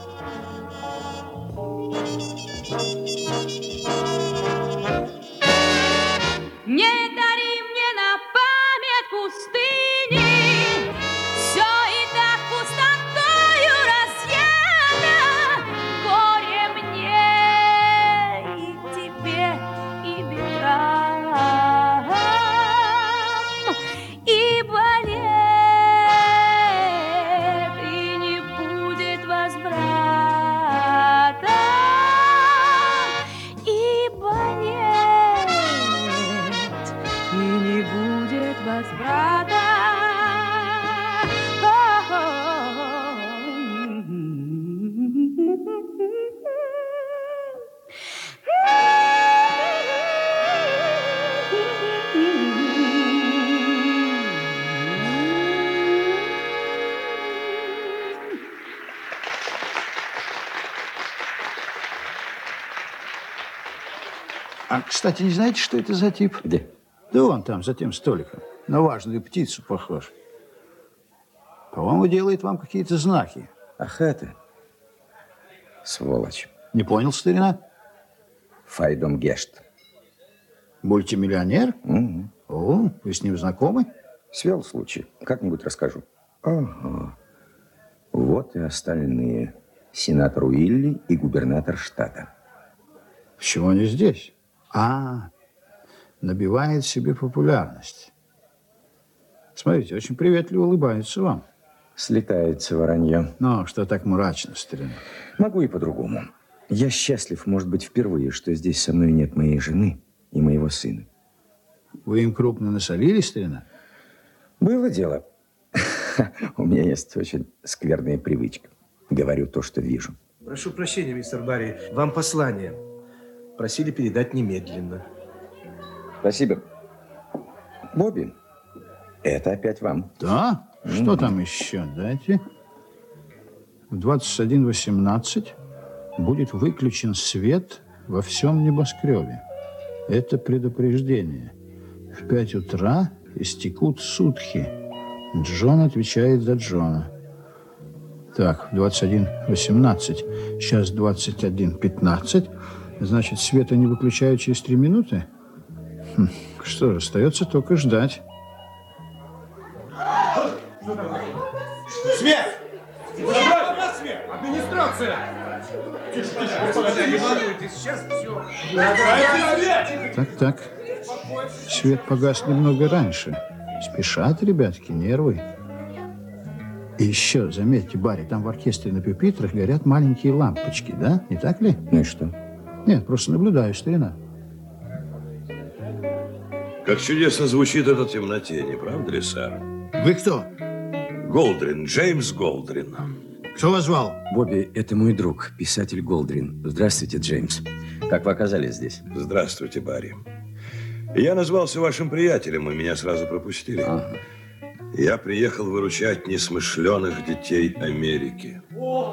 Не дари мне на память пустыни, все и так пустотою разъято. Горе мне и тебе, и ветрам, и болит, и не будет возврата, и болит, и не будет возврата. А, кстати, не знаете, что это за тип? Где? Да вон там, за тем столиком. На важную птицу похож. По-моему, делает вам какие-то знаки. Ах, это? Сволочь. Не понял, старина? Файдом Гешт. Мультимиллионер? Угу. О, вы с ним знакомы? Свел случай. Как-нибудь расскажу. Ага. Вот и остальные. Сенатор Уилли и губернатор штата. Почему они здесь? Набивает себе популярность. Смотрите, очень приветливо улыбается вам. Слетается воронье. Ну, что так мрачно, старина? Могу и по-другому. Я счастлив, может быть, впервые, что здесь со мной нет моей жены и моего сына. Вы им крупно насолили, старина? Было дело. У меня есть очень скверная привычка. Говорю то, что вижу. Прошу прощения, мистер Барри. Вам послание. Просили передать немедленно. Спасибо. Бобби, это опять вам. Да? Что там еще? Дайте. В 21:18 будет выключен свет во всем небоскребе. Это предупреждение. В 5 утра истекут сутки. Джон отвечает за Джона. Так, 21:18. Сейчас 21:15. Значит, света не выключают через 3 минуты? Что ж, остается только ждать. Свет! Свет! Администрация! Тише, господа, не волнуйтесь, сейчас все. Так. Свет погас немного раньше. Спешат, ребятки, нервы. И еще, заметьте, Барри, там в оркестре на пюпитрах горят маленькие лампочки, да? Не так ли? Ну и что? Нет, просто наблюдаю, старина. Как чудесно звучит это в темноте, не правда ли, сэр? Вы кто? Голдрин, Джеймс Голдрин. Кто вас звал? Бобби, это мой друг, писатель Голдрин. Здравствуйте, Джеймс. Как вы оказались здесь? Здравствуйте, Барри. Я назвался вашим приятелем, и меня сразу пропустили. Ага. Я приехал выручать несмышленых детей Америки.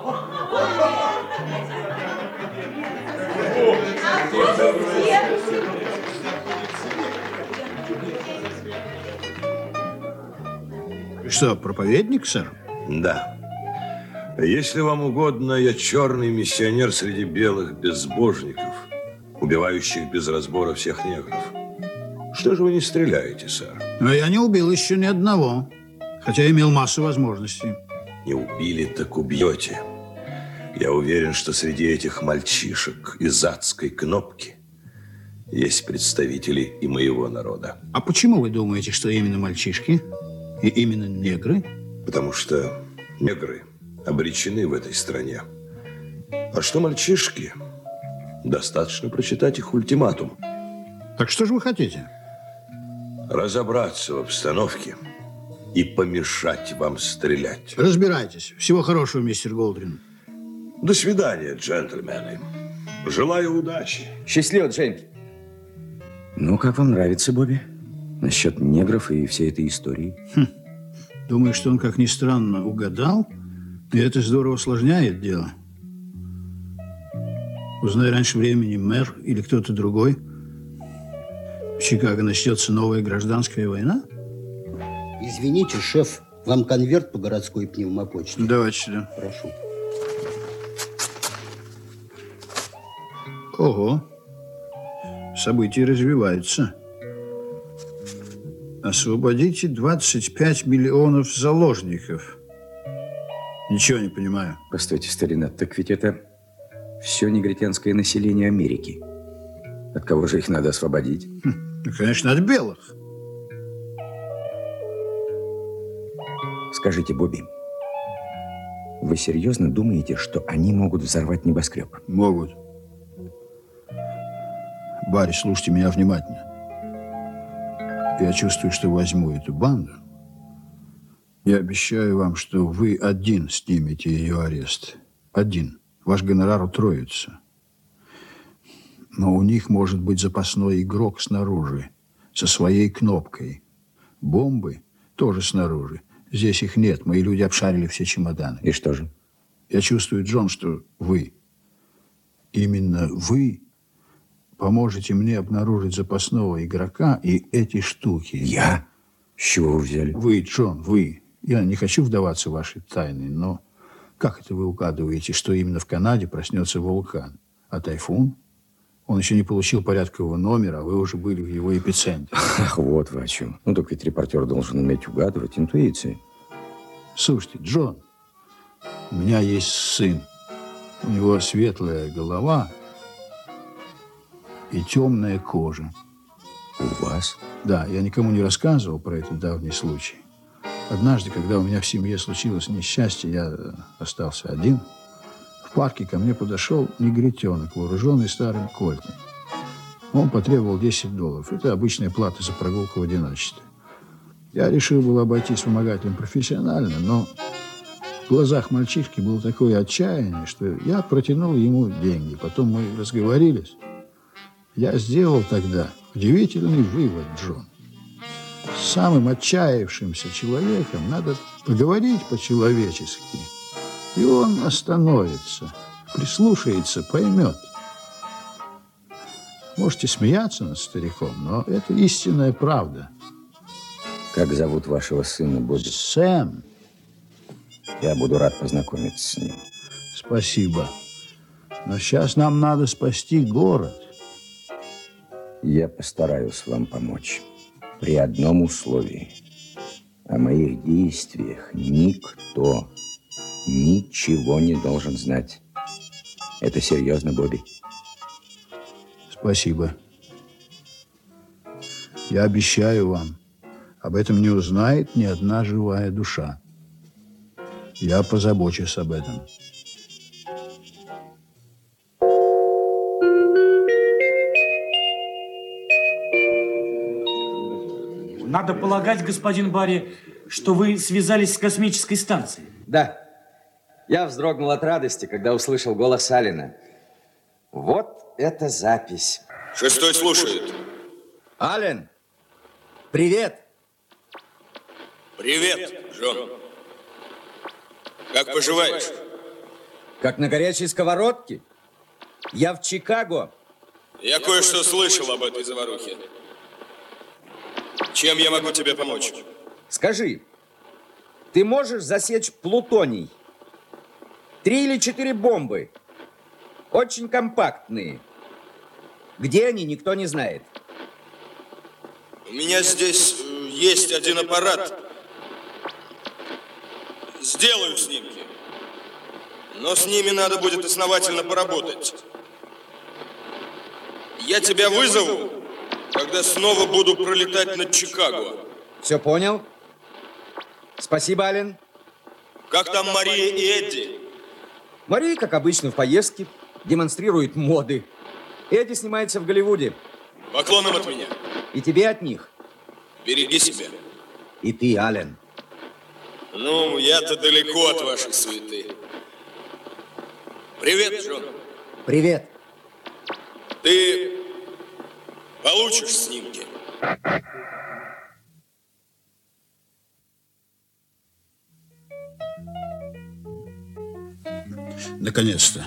Что, проповедник, сэр? Да. Если вам угодно, я черный миссионер среди белых безбожников, убивающих без разбора всех негров. Что же вы не стреляете, сэр? Но я не убил еще ни одного, хотя имел массу возможностей. Не убили, так убьете. Я уверен, что среди этих мальчишек из адской кнопки есть представители и моего народа. А почему вы думаете, что именно мальчишки и именно негры? Потому что негры обречены в этой стране. А что мальчишки? Достаточно прочитать их ультиматум. Так что же вы хотите? разобраться в обстановке и помешать вам стрелять. Разбирайтесь. Всего хорошего, мистер Голдрин. До свидания, джентльмены. Желаю удачи. Счастливо, Джеймс. Ну, как вам нравится, Бобби? Насчет негров и всей этой истории? Думаю, что он, как ни странно, угадал, и это здорово усложняет дело. Узнай раньше времени мэр или кто-то другой, в Чикаго начнется новая гражданская война? Извините, шеф, вам конверт по городской пневмопочте? Давайте сюда. Прошу. Ого. События развиваются. Освободите 25 миллионов заложников. Ничего не понимаю. Постойте, старина, так ведь это все негритянское население Америки. От кого же их надо освободить? Ну, конечно, от белых. Скажите, Бобби, вы серьезно думаете, что они могут взорвать небоскреб? Могут. Барри, слушайте меня внимательно. Я чувствую, что возьму эту банду. Я обещаю вам, что вы один снимете ее арест. Один. Ваш гонорар утроится. Но у них может быть запасной игрок снаружи, со своей кнопкой. Бомбы тоже снаружи. Здесь их нет. Мои люди обшарили все чемоданы. И что же? Я чувствую, Джон, что вы, именно вы, поможете мне обнаружить запасного игрока и эти штуки. Я? С чего вы взяли? Вы, Джон, вы. Я не хочу вдаваться в ваши тайны, но как это вы угадываете, что именно в Канаде проснется вулкан? А тайфун? Он еще не получил порядкового номера, а вы уже были в его эпицентре. Ах, вот вы о чем. Ну, так ведь репортер должен уметь угадывать интуицией. Слушайте, Джон, у меня есть сын. У него светлая голова и темная кожа. У вас? Да, я никому не рассказывал про этот давний случай. Однажды, когда у меня в семье случилось несчастье, я остался один. В парке ко мне подошел негритенок, вооруженный старым кольтом. Он потребовал $10. Это обычная плата за прогулку в одиночестве. Я решил было обойтись вымогателем профессионально, но в глазах мальчишки было такое отчаяние, что я протянул ему деньги. Потом мы разговорились. Я сделал тогда удивительный вывод, Джон. С самым отчаявшимся человеком надо поговорить по-человечески. И он остановится, прислушается, поймет. Можете смеяться над стариком, но это истинная правда. Как зовут вашего сына, Бобби? Сэм. Я буду рад познакомиться с ним. Спасибо. Но сейчас нам надо спасти город. Я постараюсь вам помочь. При одном условии. О моих действиях никто ничего не должен знать. Это серьезно, Бобби? Спасибо. Я обещаю вам, об этом не узнает ни одна живая душа. Я позабочусь об этом. Надо полагать, господин Барри, что вы связались с космической станцией. Да. Я вздрогнул от радости, когда услышал голос Аллена. Вот это запись. Шестой слушает. Аллен, привет. Привет, Джон. Как поживаешь? Как на горячей сковородке. Я в Чикаго. Я кое-что слышал об этой заварухе. Чем я могу тебе помочь? Скажи, ты можешь засечь плутоний? 3 или 4 бомбы. Очень компактные. Где они, никто не знает. У меня здесь есть один аппарат. Сделаю снимки. Но с ними надо будет основательно поработать. Я тебя вызову, когда снова буду пролетать над Чикаго. Все понял? Спасибо, Аллен. Как там Мария и Эдди? Мария, как обычно, в поездке, демонстрирует моды. Эдди снимается в Голливуде. Поклоном от меня. И тебе от них. Береги себя. И ты, Ален. Ну, я-то далеко от вашей суеты. Привет, Джон. Привет. Ты получишь снимки. Наконец-то.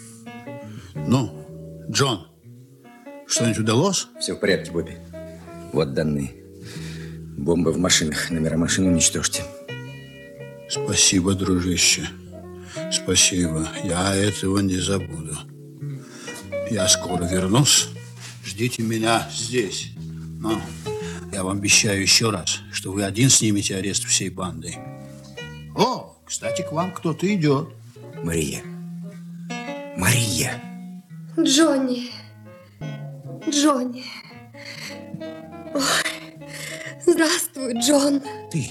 Ну, Джон, что-нибудь удалось? Все в порядке, Бобби. Вот данные. Бомбы в машинах. Номера машин уничтожьте. Спасибо, дружище. Спасибо. Я этого не забуду. Я скоро вернусь. Ждите меня здесь. Но я вам обещаю еще раз, что вы один снимете арест всей банды. О, кстати, к вам кто-то идет. Мария. Мария. Джонни. Джонни. Ой. Здравствуй, Джон.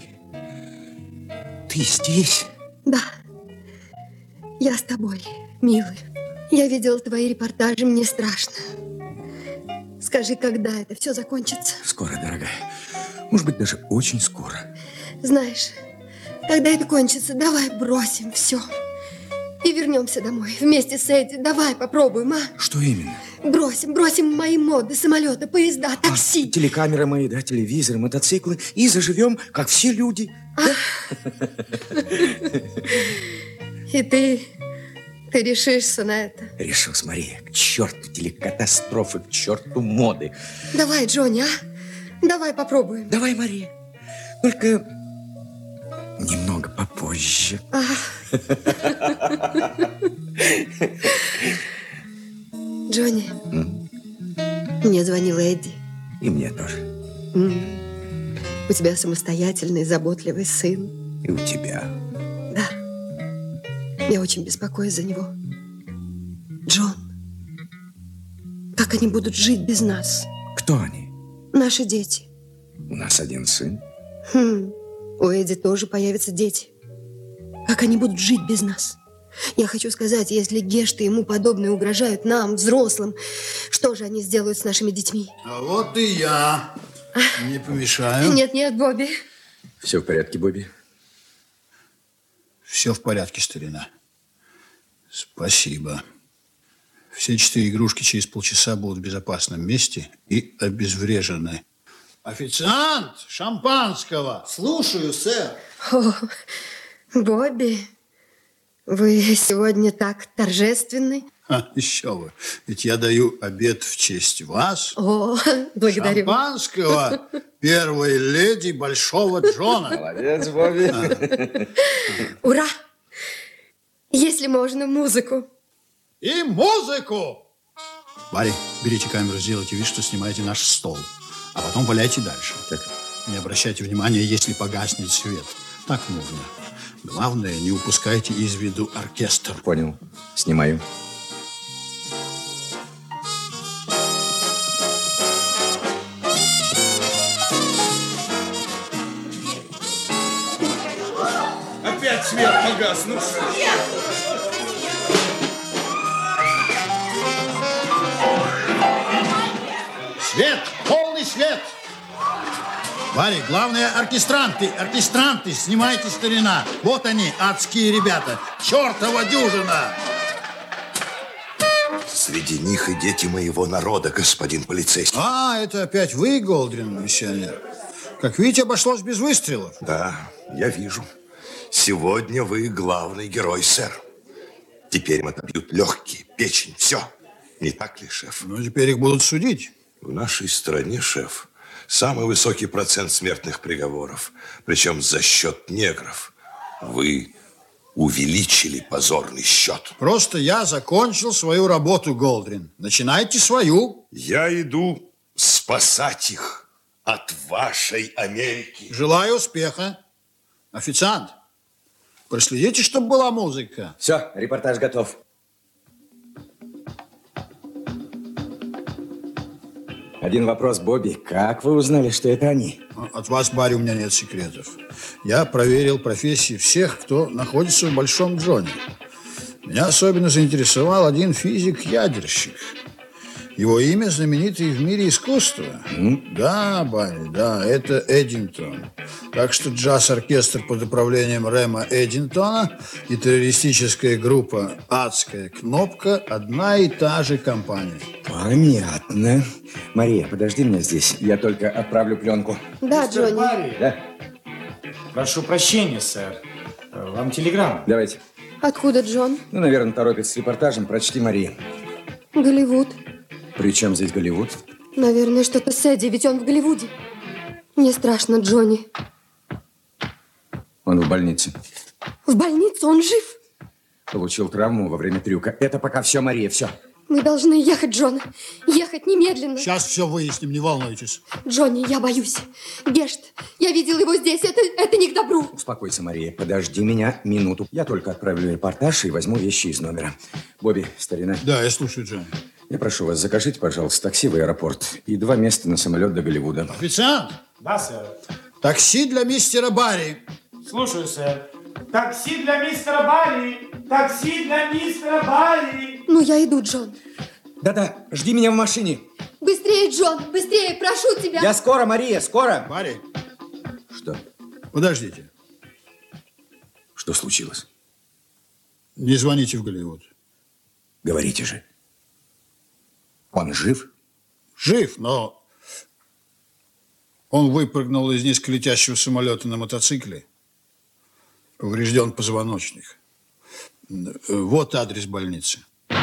Ты здесь? Да. Я с тобой, милый. Я видела твои репортажи, мне страшно. Скажи, когда это все закончится? Скоро, дорогая. Может быть, даже очень скоро. Знаешь, когда это кончится, давай бросим все. И вернемся домой вместе с Эдди. Давай попробуем, а? Что именно? Бросим мои моды, самолеты, поезда, такси. Телекамеры мои, да, телевизоры, мотоциклы. И заживем, как все люди. И ты решишься на это? Решился, Мария. К черту телекатастрофы, к черту моды. Давай, Джонни, а? Давай попробуем. Давай, Мария. Только немного попозже. Джонни, мне звонил Эдди. И мне тоже. У тебя самостоятельный, заботливый сын. И у тебя. Да. Я очень беспокоюсь за него. Джон, как они будут жить без нас? Кто они? Наши дети. У нас один сын. У Эдди тоже появятся дети. Как они будут жить без нас? Я хочу сказать, если Гешт и ему подобные угрожают нам, взрослым, что же они сделают с нашими детьми? А вот и я. Не помешаю. Нет, Бобби. Все в порядке, Бобби. Все в порядке, старина. Спасибо. Все 4 игрушки через полчаса будут в безопасном месте и обезврежены. Официант, шампанского. Слушаю, сэр. О, Бобби, вы сегодня так торжественны. Еще бы. Ведь я даю обед в честь вас. О, благодарю. Шампанского первой леди Большого Джона. Молодец, Бобби. Ура! Если можно, музыку. И музыку! Барри, берите камеру, сделайте вид, что снимаете наш стол. А потом валяйте дальше. Так. Не обращайте внимания, если погаснет свет. Так нужно. Главное, не упускайте из виду оркестр. Понял. Снимаю. Опять свет погас. Ну что? Свет! Полный свет! Барри, главное, оркестранты, снимайте, старина. Вот они, адские ребята. Чертова дюжина! Среди них и дети моего народа, господин полицейский. Это опять вы, Голдрин, миссионер? Как видите, обошлось без выстрелов. Да, я вижу. Сегодня вы главный герой, сэр. Теперь им отобьют легкие, печень, все. Не так ли, шеф? Ну, теперь их будут судить. В нашей стране, шеф, самый высокий процент смертных приговоров, причем за счет негров. Вы увеличили позорный счет. Просто я закончил свою работу, Голдрин. Начинайте свою. Я иду спасать их от вашей Америки. Желаю успеха. Официант, проследите, чтобы была музыка. Все, репортаж готов. Один вопрос, Бобби. Как вы узнали, что это они? От вас, Барри, у меня нет секретов. Я проверил профессии всех, кто находится в Большом Джоне. Меня особенно заинтересовал один физик-ядерщик. Его имя знаменито и в мире искусства. Да, Барри, да, это Эддингтон. Так что джаз-оркестр под управлением Рэма Эддингтона и террористическая группа «Адская кнопка» одна и та же компания. Понятно. Мария, подожди меня здесь. Я только отправлю пленку. Да, Джонни. Да. Прошу прощения, сэр. Вам телеграмма. Давайте. Откуда Джон? Ну, наверное, торопится с репортажем. Прочти, Мария. Голливуд. При чем здесь Голливуд? Наверное, что-то с Эдди, ведь он в Голливуде. Мне страшно, Джонни. Он в больнице. В больнице? Он жив? Получил травму во время трюка. Это пока все, Мария, все. Мы должны ехать, Джон. Ехать немедленно. Сейчас все выясним, не волнуйтесь. Джонни, я боюсь. Гешт, я видел его здесь. Это не к добру. Успокойся, Мария. Подожди меня минуту. Я только отправлю репортаж и возьму вещи из номера. Бобби, старина. Да, я слушаю, Джонни. Я прошу вас, закажите, пожалуйста, такси в аэропорт и 2 места на самолет до Голливуда. Официант! Да, сэр. Такси для мистера Барри. Слушаю, сэр. Такси для мистера Барри! Такси для мистера Барри! Ну, я иду, Джон. Да-да, жди меня в машине. Быстрее, Джон, быстрее, прошу тебя. Я скоро, Мария, скоро. Барри. Что? Подождите. Что случилось? Не звоните в Голливуд. Говорите же. Он жив? Жив, но он выпрыгнул из низколетящего самолета на мотоцикле. Поврежден позвоночник. Вот адрес больницы.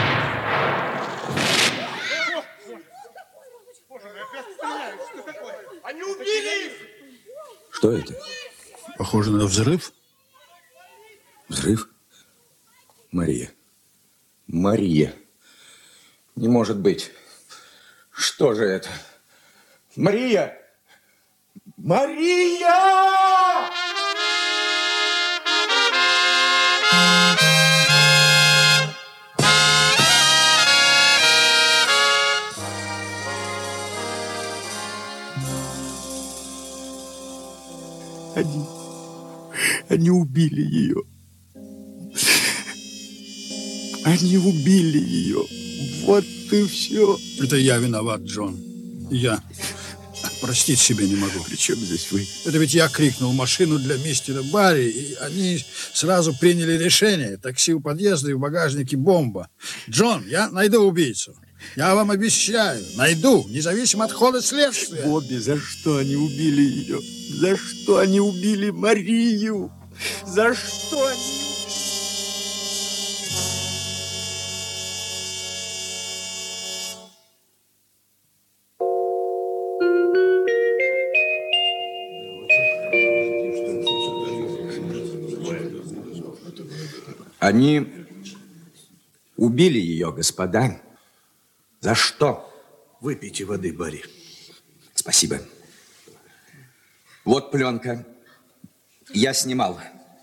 Они убили их! Что это? Похоже на взрыв. Взрыв? Мария. Мария. Не может быть. Что же это? Мария! Мария! Они убили ее. Они убили ее. Вот и все. Это я виноват, Джон. Я. Простить себе не могу. При чем здесь вы? Это ведь я крикнул машину для мистера Барри, и они сразу приняли решение. Такси у подъезда и в багажнике бомба. Джон, я найду убийцу. Я вам обещаю, найду, независимо от хода следствия. Бобби, за что они убили ее? За что они убили Марию? За что они... Они убили ее, господа. За что? Выпейте воды, Барри. Спасибо. Вот пленка. Я снимал.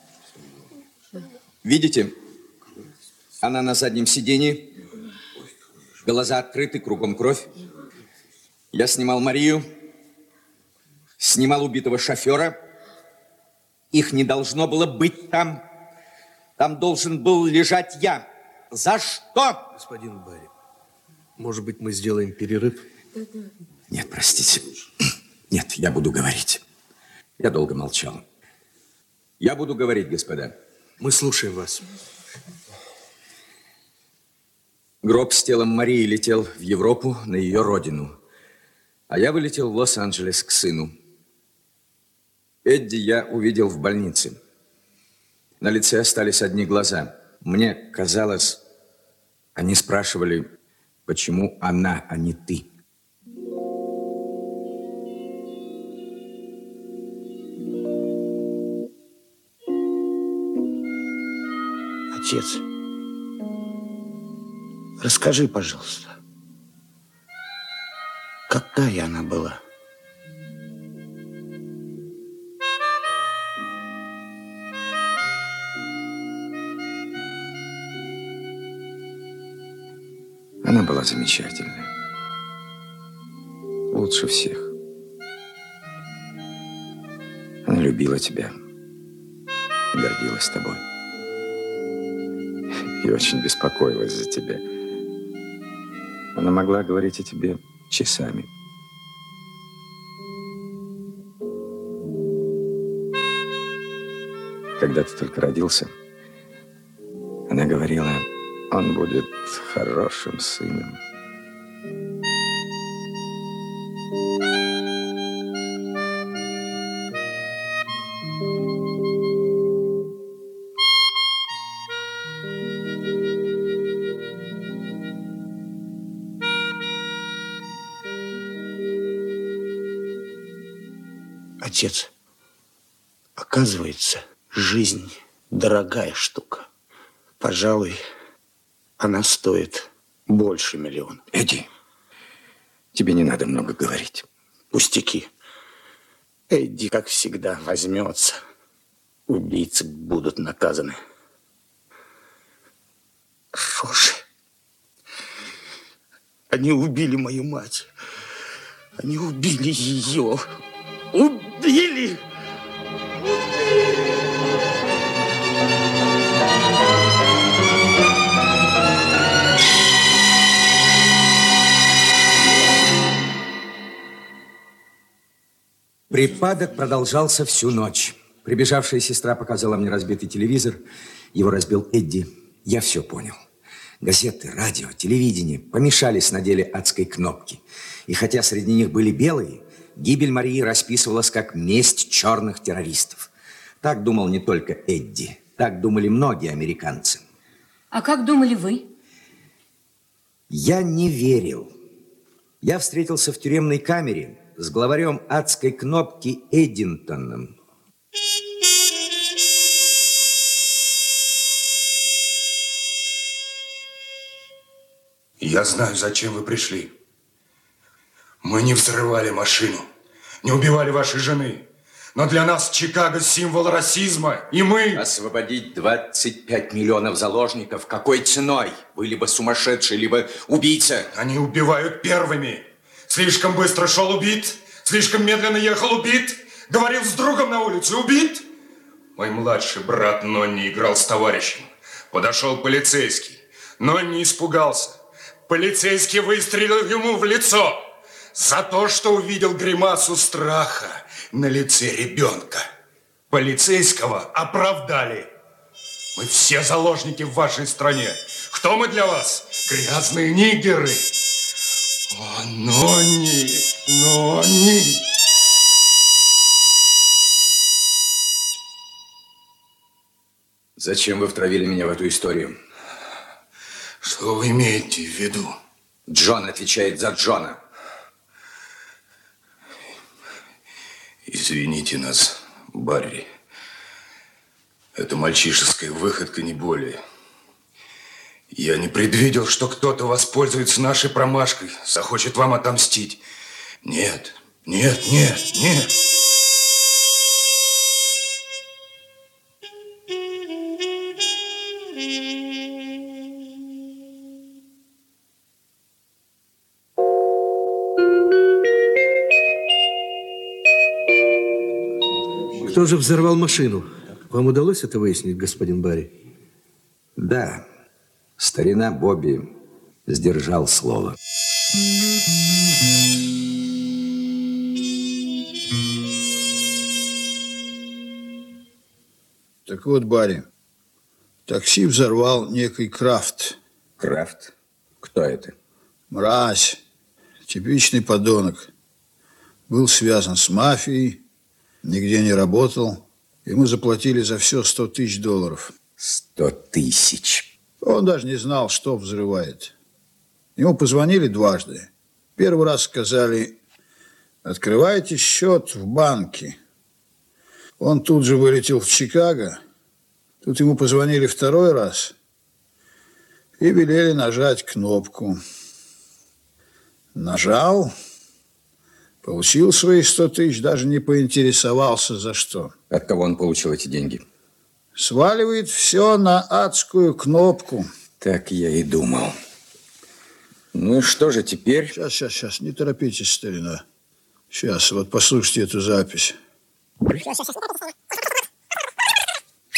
Видите? Она на заднем сиденье. Глаза открыты, кругом кровь. Я снимал Марию. Снимал убитого шофера. Их не должно было быть там. Там должен был лежать я. За что? Господин Барри, может быть, мы сделаем перерыв? Нет, простите. Нет, я буду говорить. Я долго молчал. Я буду говорить, господа. Мы слушаем вас. Гроб с телом Марии летел в Европу, на ее родину. А я вылетел в Лос-Анджелес к сыну. Эдди я увидел в больнице. На лице остались одни глаза. Мне казалось, они спрашивали, почему она, а не ты. Отец, расскажи, пожалуйста, какая она была? Она была замечательная. Лучше всех. Она любила тебя. Гордилась тобой. И очень беспокоилась за тебя. Она могла говорить о тебе часами. Когда ты только родился, она говорила, он будет хорошим сыном. Отец, оказывается, жизнь дорогая штука. Пожалуй, она стоит больше миллиона. Эдди, тебе не надо много говорить. Пустяки. Эдди, как всегда, возьмется. Убийцы будут наказаны. Что же? Они убили мою мать. Они убили ее. Убили! Припадок продолжался всю ночь. Прибежавшая сестра показала мне разбитый телевизор. Его разбил Эдди. Я все понял. Газеты, радио, телевидение помешались на деле адской кнопки. И хотя среди них были белые, гибель Марии расписывалась как месть черных террористов. Так думал не только Эдди. Так думали многие американцы. А как думали вы? Я не верил. Я встретился в тюремной камере с главарем адской кнопки Эддинтоном. Я знаю, зачем вы пришли. Мы не взрывали машину, не убивали вашей жены. Но для нас Чикаго символ расизма, и мы... Освободить 25 миллионов заложников какой ценой? Вы либо сумасшедший, либо убийца. Они убивают первыми. Слишком быстро шел убит, слишком медленно ехал убит, говорил с другом на улице убит. Мой младший брат Нонни играл с товарищем. Подошел полицейский. Нонни испугался. Полицейский выстрелил ему в лицо за то, что увидел гримасу страха на лице ребенка. Полицейского оправдали. Мы все заложники в вашей стране. Кто мы для вас? Грязные нигеры. О, Нонни, Нонни. Зачем вы втравили меня в эту историю? Что вы имеете в виду? Джон отвечает за Джона. Извините нас, Барри. Это мальчишеская выходка, не более. Я не предвидел, что кто-то воспользуется нашей промашкой, захочет вам отомстить. Нет, нет, нет, нет. Кто же взорвал машину? Вам удалось это выяснить, господин Барри? Да, старина Бобби сдержал слово. Так вот, Барри, такси взорвал некий Крафт. Крафт? Кто это? Мразь, типичный подонок. Был связан с мафией, нигде не работал. Ему заплатили за все $100 000. 100 000. Он даже не знал, что взрывает. Ему позвонили дважды. Первый раз сказали: открывайте счет в банке. Он тут же вылетел в Чикаго. Тут ему позвонили второй раз и велели нажать кнопку. Нажал, получил свои 100 000, даже не поинтересовался, за что. От кого он получил эти деньги? Сваливает все на адскую кнопку. Так я и думал. Ну и что же теперь? Сейчас, не торопитесь, старина. Сейчас, вот послушайте эту запись.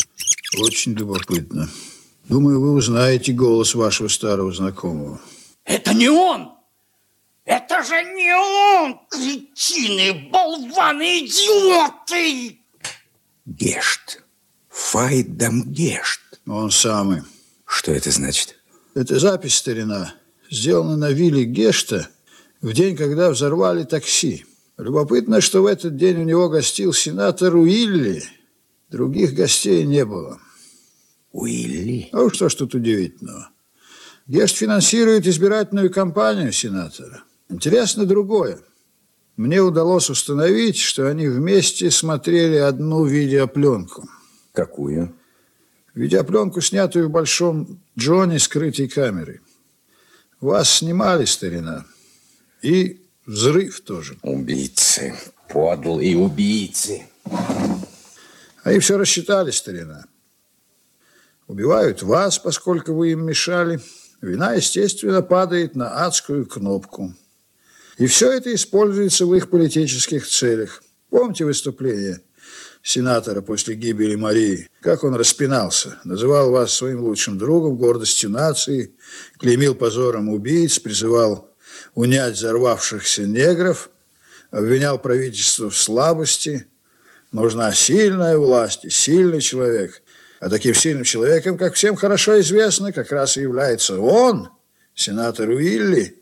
Очень любопытно. Думаю, вы узнаете голос вашего старого знакомого. Это не он! Это же не он! Кретины, болваны, идиоты! Гешт. Файдам Гешт. Он самый. Что это значит? Это запись, старина, сделана на вилле Гешта в день, когда взорвали такси. Любопытно, что в этот день у него гостил сенатор Уилли. Других гостей не было. Уилли? Ну, что ж тут удивительного? Гешт финансирует избирательную кампанию сенатора. Интересно другое. Мне удалось установить, что они вместе смотрели одну видеопленку. Какую? Видеопленку, снятую в Большом Джоне скрытой камерой. Вас снимали, старина. И взрыв тоже. Убийцы. Подлые убийцы. Они все рассчитали, старина. Убивают вас, поскольку вы им мешали. Вина, естественно, падает на адскую кнопку. И все это используется в их политических целях. Помните выступление сенатора после гибели Марии? Как он распинался, называл вас своим лучшим другом, гордостью нации, клеймил позором убийц, призывал унять взорвавшихся негров, обвинял правительство в слабости. Нужна сильная власть и сильный человек. А таким сильным человеком, как всем хорошо известно, как раз и является он, сенатор Уилли.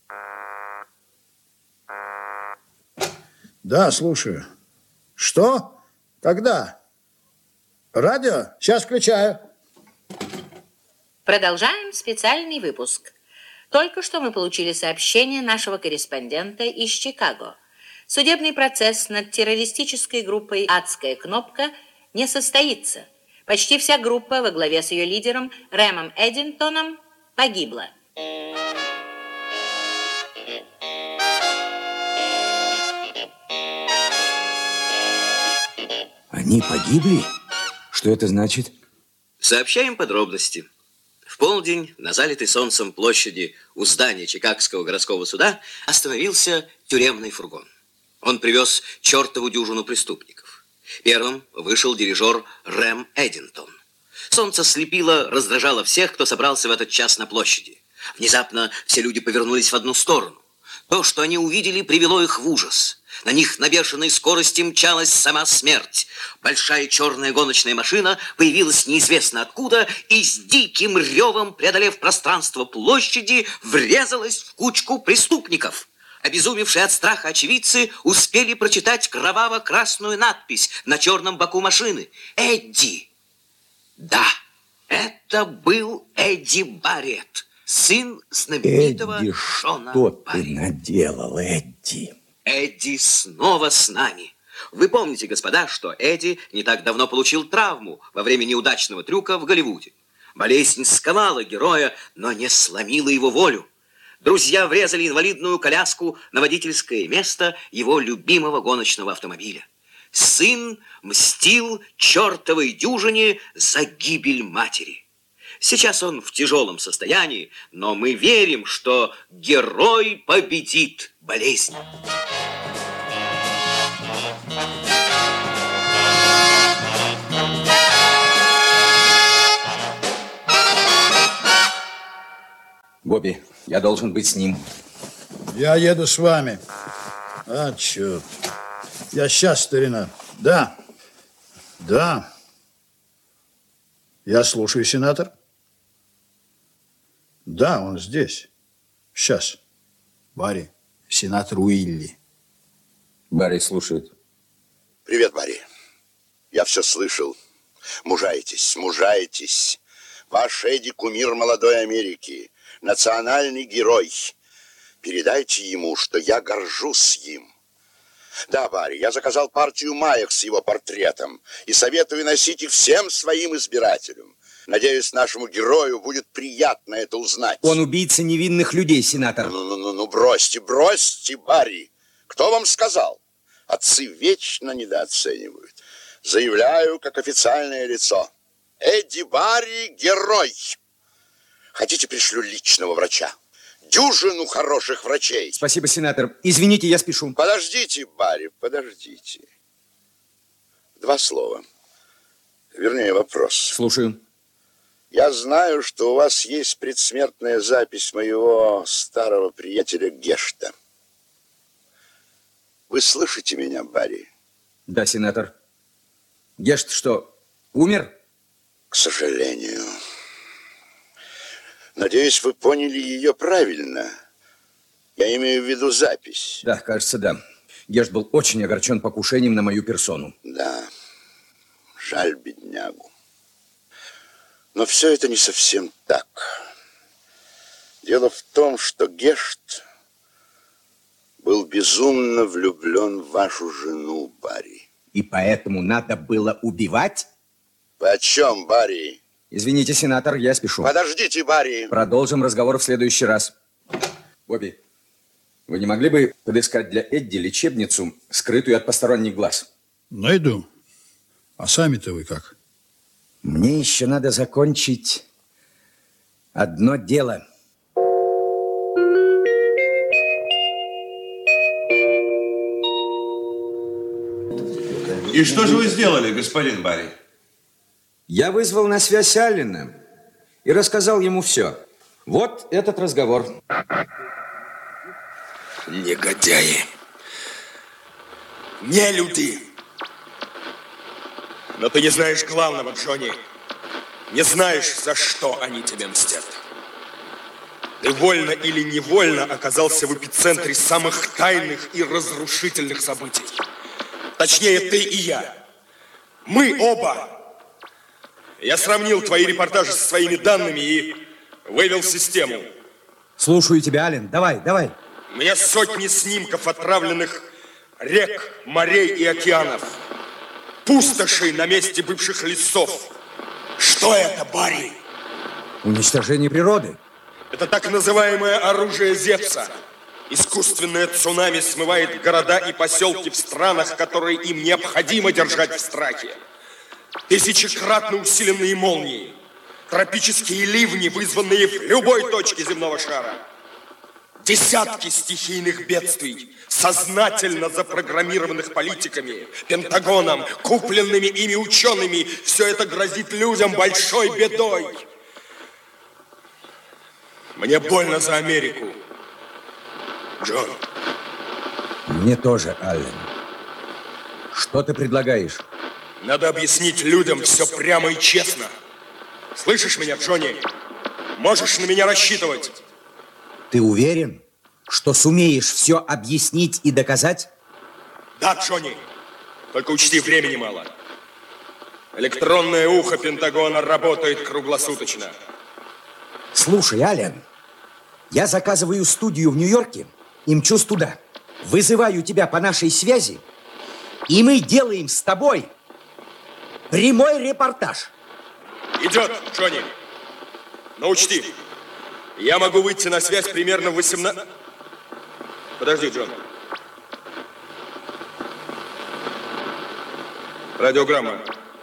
Да, слушаю. Что? Когда? Радио? Сейчас включаю. Продолжаем специальный выпуск. Только что мы получили сообщение нашего корреспондента из Чикаго. Судебный процесс над террористической группой «Адская кнопка» не состоится. Почти вся группа во главе с ее лидером Рэмом Эдинтоном погибла. Они погибли? Что это значит? Сообщаем подробности. В полдень на залитой солнцем площади у здания Чикагского городского суда остановился тюремный фургон. Он привез чертову дюжину преступников. Первым вышел дирижер Рэм Эдинтон. Солнце слепило, раздражало всех, кто собрался в этот час на площади. Внезапно все люди повернулись в одну сторону. То, что они увидели, привело их в ужас. На них на бешеной скорости мчалась сама смерть. Большая черная гоночная машина появилась неизвестно откуда и с диким ревом, преодолев пространство площади, врезалась в кучку преступников. Обезумевшие от страха очевидцы успели прочитать кроваво-красную надпись на черном боку машины. «Эдди». Да, это был Эдди Барретт, сын знаменитого Эдди, Шона что Барри. ты наделал, Эдди? Эдди снова с нами. Вы помните, господа, что Эдди не так давно получил травму во время неудачного трюка в Голливуде. Болезнь сковала героя, но не сломила его волю. Друзья врезали инвалидную коляску на водительское место его любимого гоночного автомобиля. Сын мстил чертовой дюжине за гибель матери. Сейчас он в тяжелом состоянии, но мы верим, что герой победит болезнь. Бобби, я должен быть с ним. Я еду с вами. А, черт. Я сейчас, старина. Да. Да. Я слушаю, сенатор. Да, он здесь. Сейчас. Барри, сенатор Уилли. Барри слушает. Привет, Барри. Я все слышал. Мужайтесь, мужайтесь. Ваш Эдди – кумир молодой Америки. Национальный герой. Передайте ему, что я горжусь им. Да, Барри, я заказал партию маек с его портретом и советую носить их всем своим избирателям. Надеюсь, нашему герою будет приятно это узнать. Он убийца невинных людей, сенатор. Ну, бросьте, бросьте, Барри. Кто вам сказал? Отцы вечно недооценивают. Заявляю, как официальное лицо. Эдди Барри – герой. Хотите, пришлю личного врача? Дюжину хороших врачей. Спасибо, сенатор. Извините, я спешу. Подождите, Барри, подождите. 2 слова. Вернее, вопрос. Слушаю. Я знаю, что у вас есть предсмертная запись моего старого приятеля Гешта. Вы слышите меня, Барри? Да, сенатор. Гешт что, умер? К сожалению. Надеюсь, вы поняли ее правильно. Я имею в виду запись. Да, кажется, да. Гешт был очень огорчен покушением на мою персону. Да, жаль беднягу. Но все это не совсем так. Дело в том, что Гешт был безумно влюблен в вашу жену, Барри. И поэтому надо было убивать? Вы о чем, Барри? Извините, сенатор, я спешу. Подождите, Барри. Продолжим разговор в следующий раз. Бобби, вы не могли бы подыскать для Эдди лечебницу, скрытую от посторонних глаз? Найду. А сами-то вы как? Мне еще надо закончить одно дело. И что же вы сделали, господин Барри? Я вызвал на связь Аллена и рассказал ему все. Вот этот разговор. Негодяи. Нелюди. Но ты не знаешь главного, Джонни. Не знаешь, за что они тебе мстят. Ты вольно или невольно оказался в эпицентре самых тайных и разрушительных событий. Точнее, ты и я. Мы оба. Я сравнил твои репортажи со своими данными и вывел систему. Слушаю тебя, Аллен. Давай, давай. У меня сотни снимков отравленных рек, морей и океанов. Пустошей на месте бывших лесов. Что это, Барри? Уничтожение природы. Это так называемое оружие Зевса. Искусственное цунами смывает города и поселки в странах, которые им необходимо держать в страхе. Тысячекратно усиленные молнии. Тропические ливни, вызванные в любой точке земного шара. Десятки стихийных бедствий, сознательно запрограммированных политиками, Пентагоном, купленными ими учеными. Все это грозит людям большой бедой. Мне больно за Америку. Джон. Мне тоже, Аллен. Что ты предлагаешь? Надо объяснить людям все прямо и честно. Слышишь меня, Джонни? Можешь на меня рассчитывать. Ты уверен, что сумеешь все объяснить и доказать? Да, Джонни. Только учти, времени мало. Электронное ухо Пентагона работает круглосуточно. Слушай, Аллен, я заказываю студию в Нью-Йорке и мчусь туда. Вызываю тебя по нашей связи, и мы делаем с тобой прямой репортаж. Идет, Джонни. Но учти, я могу выйти на связь примерно в 18... Подожди, Джон. Радиограмма.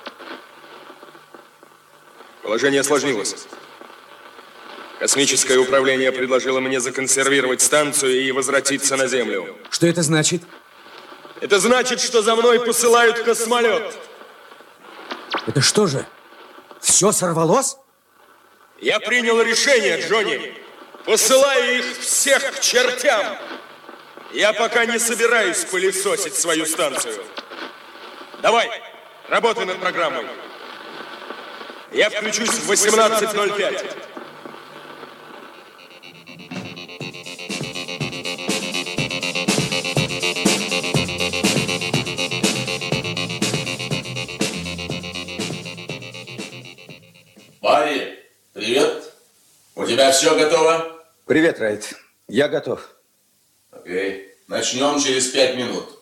Положение осложнилось. Космическое управление предложило мне законсервировать станцию и возвратиться на Землю. Что это значит? Это значит, что за мной посылают космолет. Это что же? Все сорвалось? Я принял решение, Джонни. Посылаю их всех к чертям. Я пока не собираюсь пылесосить свою станцию. Давай, работай над программой. Я включусь в 18:05. Барри, привет. У тебя все готово? Привет, Райт. Я готов. Окей. Начнем через 5 минут.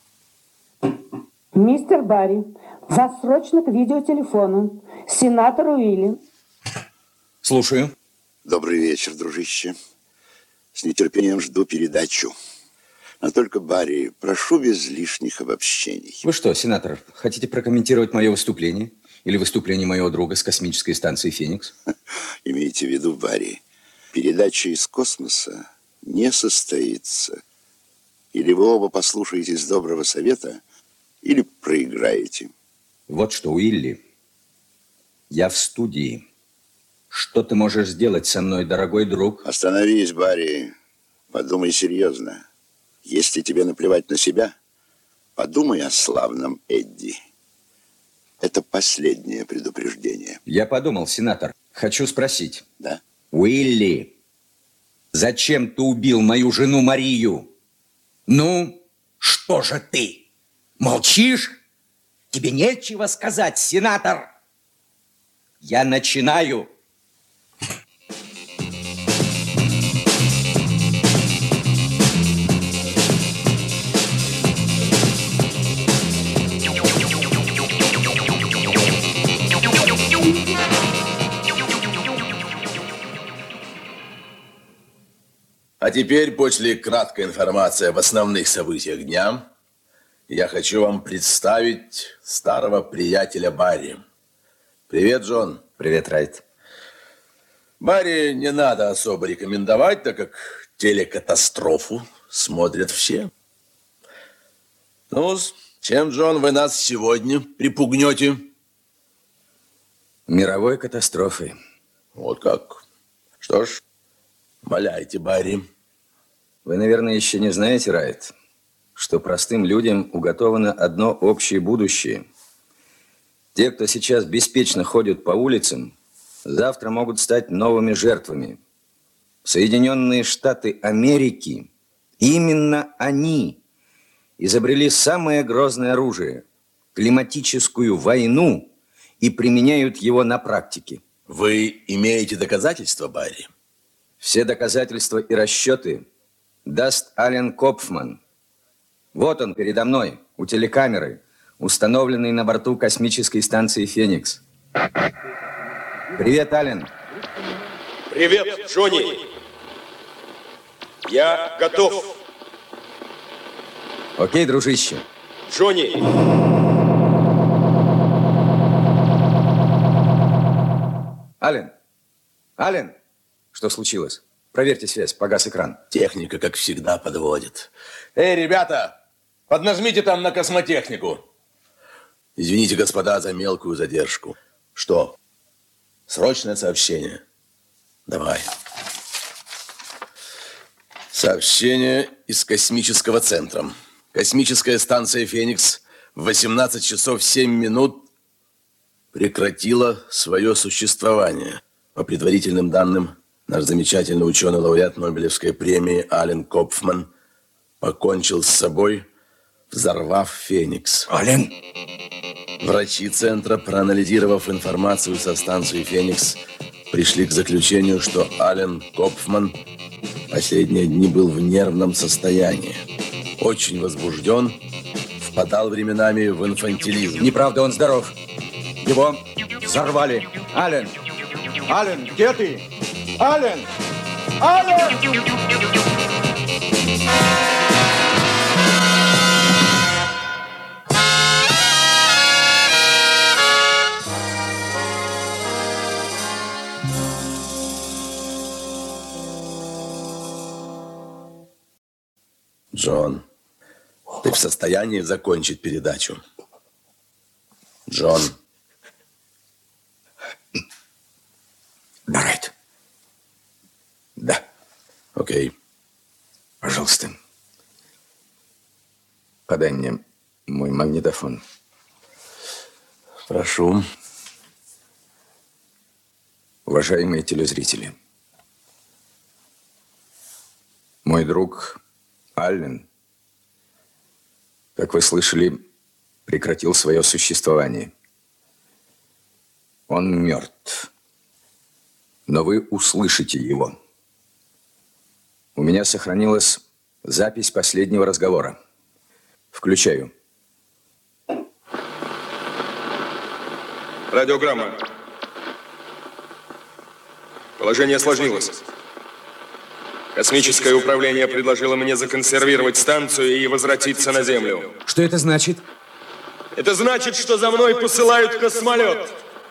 Мистер Барри, вас срочно к видеотелефону. Сенатор Уилли. Слушаю. Добрый вечер, дружище. С нетерпением жду передачу. Но только, Барри, прошу без лишних обобщений. Вы что, сенатор, хотите прокомментировать мое выступление? Или выступление моего друга с космической станции «Феникс»? Имейте в виду, Барри, передача из космоса не состоится. Или вы оба послушаетесь доброго совета, или проиграете. Вот что, Уилли, я в студии. Что ты можешь сделать со мной, дорогой друг? Остановись, Барри. Подумай серьезно. Если тебе наплевать на себя, подумай о славном Эдди. Это последнее предупреждение. Я подумал, сенатор. Хочу спросить. Да? Уилли, зачем ты убил мою жену Марию? Ну, что же ты? Молчишь? Тебе нечего сказать, сенатор. Я начинаю. А теперь, после краткой информации об основных событиях дня, я хочу вам представить старого приятеля Барри. Привет, Джон. Привет, Райт. Барри не надо особо рекомендовать, так как телекатастрофу смотрят все. Ну, чем, Джон, вы нас сегодня припугнете? Мировой катастрофой. Вот как. Что ж, валяйте, Барри. Вы, наверное, еще не знаете, Райт, что простым людям уготовано одно общее будущее. Те, кто сейчас беспечно ходят по улицам, завтра могут стать новыми жертвами. Соединенные Штаты Америки, именно они изобрели самое грозное оружие – климатическую войну, и применяют его на практике. Вы имеете доказательства, Барри? Все доказательства и расчеты даст Ален Копфман. Вот он передо мной, у телекамеры, установленный на борту космической станции «Феникс». Привет, Ален. Привет, Джонни. Я готов. Окей, дружище. Джонни. Ален. Ален. Что случилось? Проверьте связь, погас экран. Техника, как всегда, подводит. Эй, ребята, поднажмите там на космотехнику. Извините, господа, за мелкую задержку. Что? Срочное сообщение. Давай. Сообщение из космического центра. Космическая станция «Феникс» в 18 часов 7 минут прекратила свое существование. По предварительным данным, наш замечательный ученый-лауреат Нобелевской премии Ален Копфман покончил с собой, взорвав «Феникс». Ален? Врачи центра, проанализировав информацию со станции «Феникс», пришли к заключению, что Ален Копфман последние дни был в нервном состоянии. Очень возбужден, впадал временами в инфантилизм. Неправда, он здоров. Его взорвали. Ален! Ален, где ты? Ален! Ален! Джон, ты в состоянии закончить передачу? Джон. Да, Райт. Да. Окей. Пожалуйста. Подай мне мой магнитофон. Прошу. Уважаемые телезрители, мой друг Аллен, как вы слышали, прекратил свое существование. Он мертв. Но вы услышите его. У меня сохранилась запись последнего разговора. Включаю. Радиограмма. Положение осложнилось. Космическое управление предложило мне законсервировать станцию и возвратиться на Землю. Что это значит? Это значит, что за мной посылают космолет.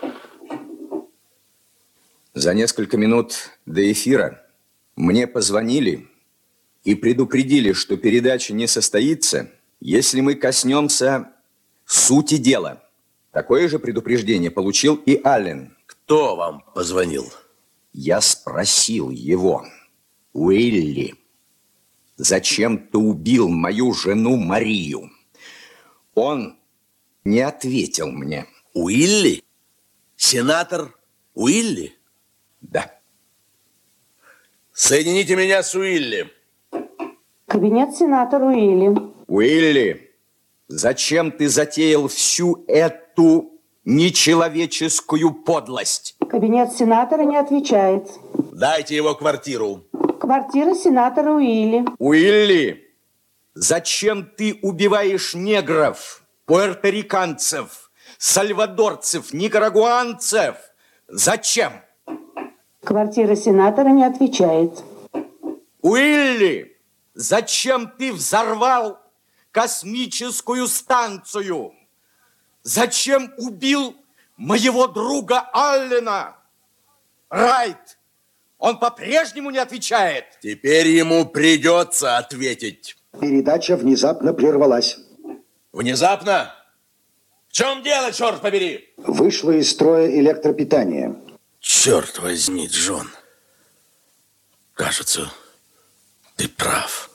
За несколько минут до эфира мне позвонили и предупредили, что передача не состоится, если мы коснемся сути дела. Такое же предупреждение получил и Аллен. Кто вам позвонил? Я спросил его: Уилли, зачем ты убил мою жену Марию? Он не ответил мне. Уилли? Сенатор Уилли? Да. Соедините меня с Уилли. Кабинет сенатора Уилли. Уилли, зачем ты затеял всю эту нечеловеческую подлость? Кабинет сенатора не отвечает. Дайте его квартиру. Квартира сенатора Уилли. Уилли, зачем ты убиваешь негров, пуэрториканцев, сальвадорцев, никарагуанцев? Зачем? Квартира сенатора не отвечает. Уилли, зачем ты взорвал космическую станцию? Зачем убил моего друга Аллена? Райт, он по-прежнему не отвечает. Теперь ему придется ответить. Передача внезапно прервалась. Внезапно? В чем дело, черт побери? Вышло из строя электропитание. Черт возьми, Джон. Кажется, ты прав.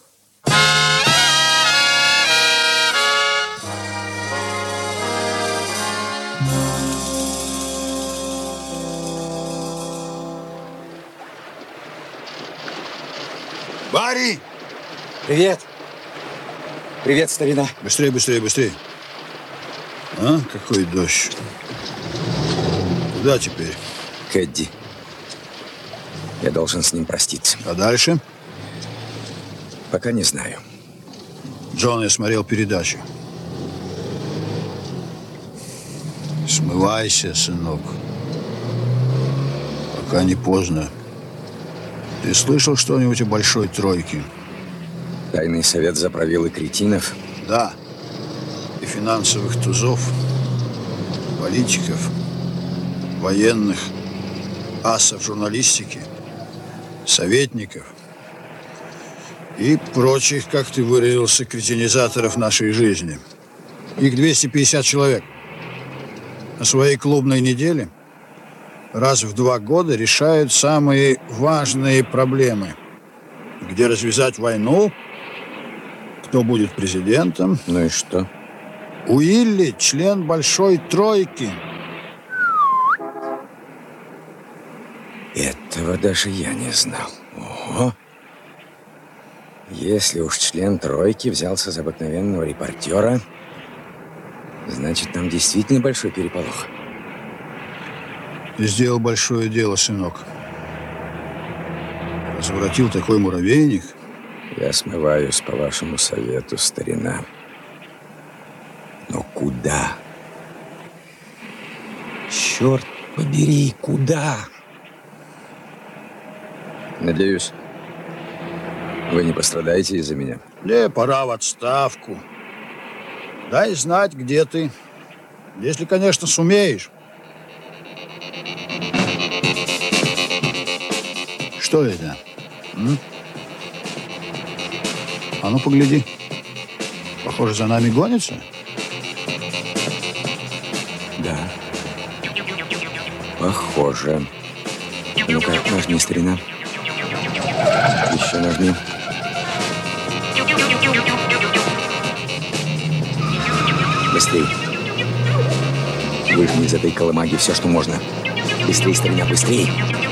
Барри! Привет. Привет, старина. Быстрее, быстрее, быстрее. А, какой дождь. Куда теперь? К Эдди. Я должен с ним проститься. А дальше? Пока не знаю. Джон, я смотрел передачу. Смывайся, сынок. Пока не поздно. Ты слышал что-нибудь о большой тройке? Тайный совет заправил и кретинов? Да. И финансовых тузов, политиков, военных, асов журналистики, советников и прочих, как ты выразился, кретинизаторов нашей жизни. Их 250 человек. На своей клубной неделе раз в 2 года решают самые важные проблемы. Где развязать войну, кто будет президентом. Ну и что? Уилли – член Большой Тройки. Этого даже я не знал. Ого! Если уж член Тройки взялся за обыкновенного репортера, значит, там действительно большой переполох. Ты сделал большое дело, сынок. Разворотил такой муравейник. Я смываюсь по вашему совету, старина. Но куда? Черт побери, куда? Надеюсь, вы не пострадаете из-за меня? Не, пора в отставку. Дай знать, где ты. Если, конечно, сумеешь. Что это? А ну, погляди. Похоже, за нами гонится. Да. Похоже. Ну-ка, нажми, старина. Еще нажми. Быстрей. Выжми из этой колымаги все, что можно. Быстрей, старина, быстрей.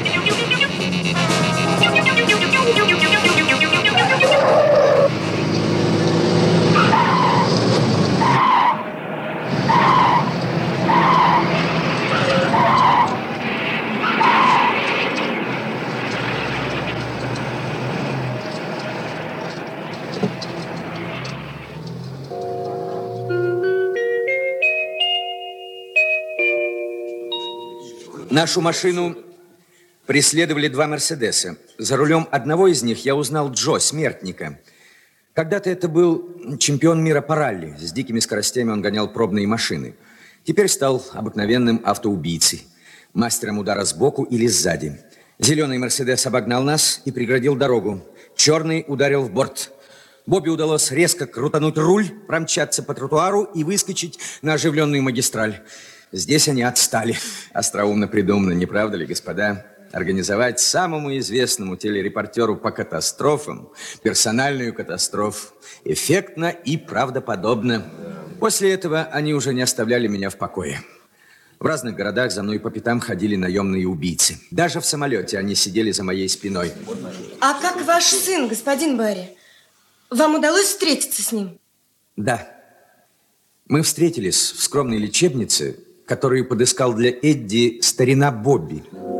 Нашу машину преследовали 2 «Мерседеса». За рулем одного из них я узнал Джо, смертника. Когда-то это был чемпион мира по ралли. С дикими скоростями он гонял пробные машины. Теперь стал обыкновенным автоубийцей, мастером удара сбоку или сзади. Зеленый «Мерседес» обогнал нас и преградил дорогу. Черный ударил в борт. Бобби удалось резко крутануть руль, промчаться по тротуару и выскочить на оживленную магистраль. Здесь они отстали. Остроумно придумано, не правда ли, господа? организовать самому известному телерепортеру по катастрофам персональную катастрофу. Эффектно и правдоподобно. После этого они уже не оставляли меня в покое. В разных городах за мной по пятам ходили наемные убийцы. Даже в самолете они сидели за моей спиной. А как ваш сын, господин Барри? Вам удалось встретиться с ним? Да. Мы встретились в скромной лечебнице, которую подыскал для Эдди старина Бобби.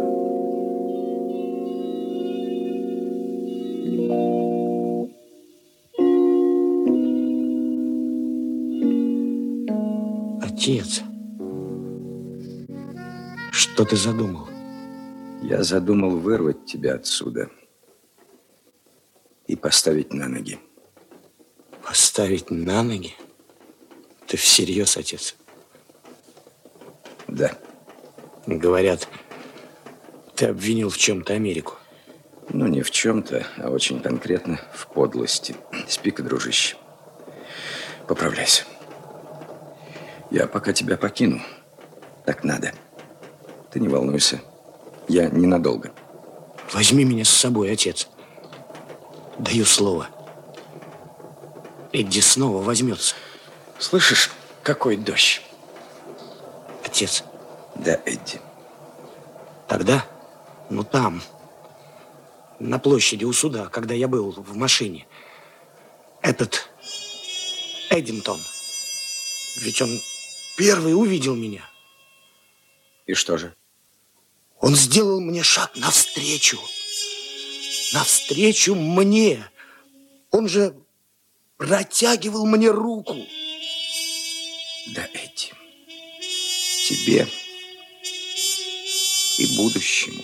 Отец, что ты задумал? Я задумал вырвать тебя отсюда и поставить на ноги. Поставить на ноги? Ты всерьез, отец? Да. Говорят, ты обвинил в чем-то Америку. Ну, не в чем-то, а очень конкретно в подлости. Спи-ка, дружище. Поправляйся. Я пока тебя покину. Так надо. Ты не волнуйся. Я ненадолго. Возьми меня с собой, отец. Даю слово. Эдди снова возьмется. Слышишь, какой дождь? Отец. Да, Эдди. Тогда, ну там, на площади у суда, когда я был в машине, этот Эддинтон, ведь он первый увидел меня. И что же? Он сделал мне шаг навстречу. Навстречу мне. Он же протягивал мне руку. Да, Эдди. Тебе и будущему.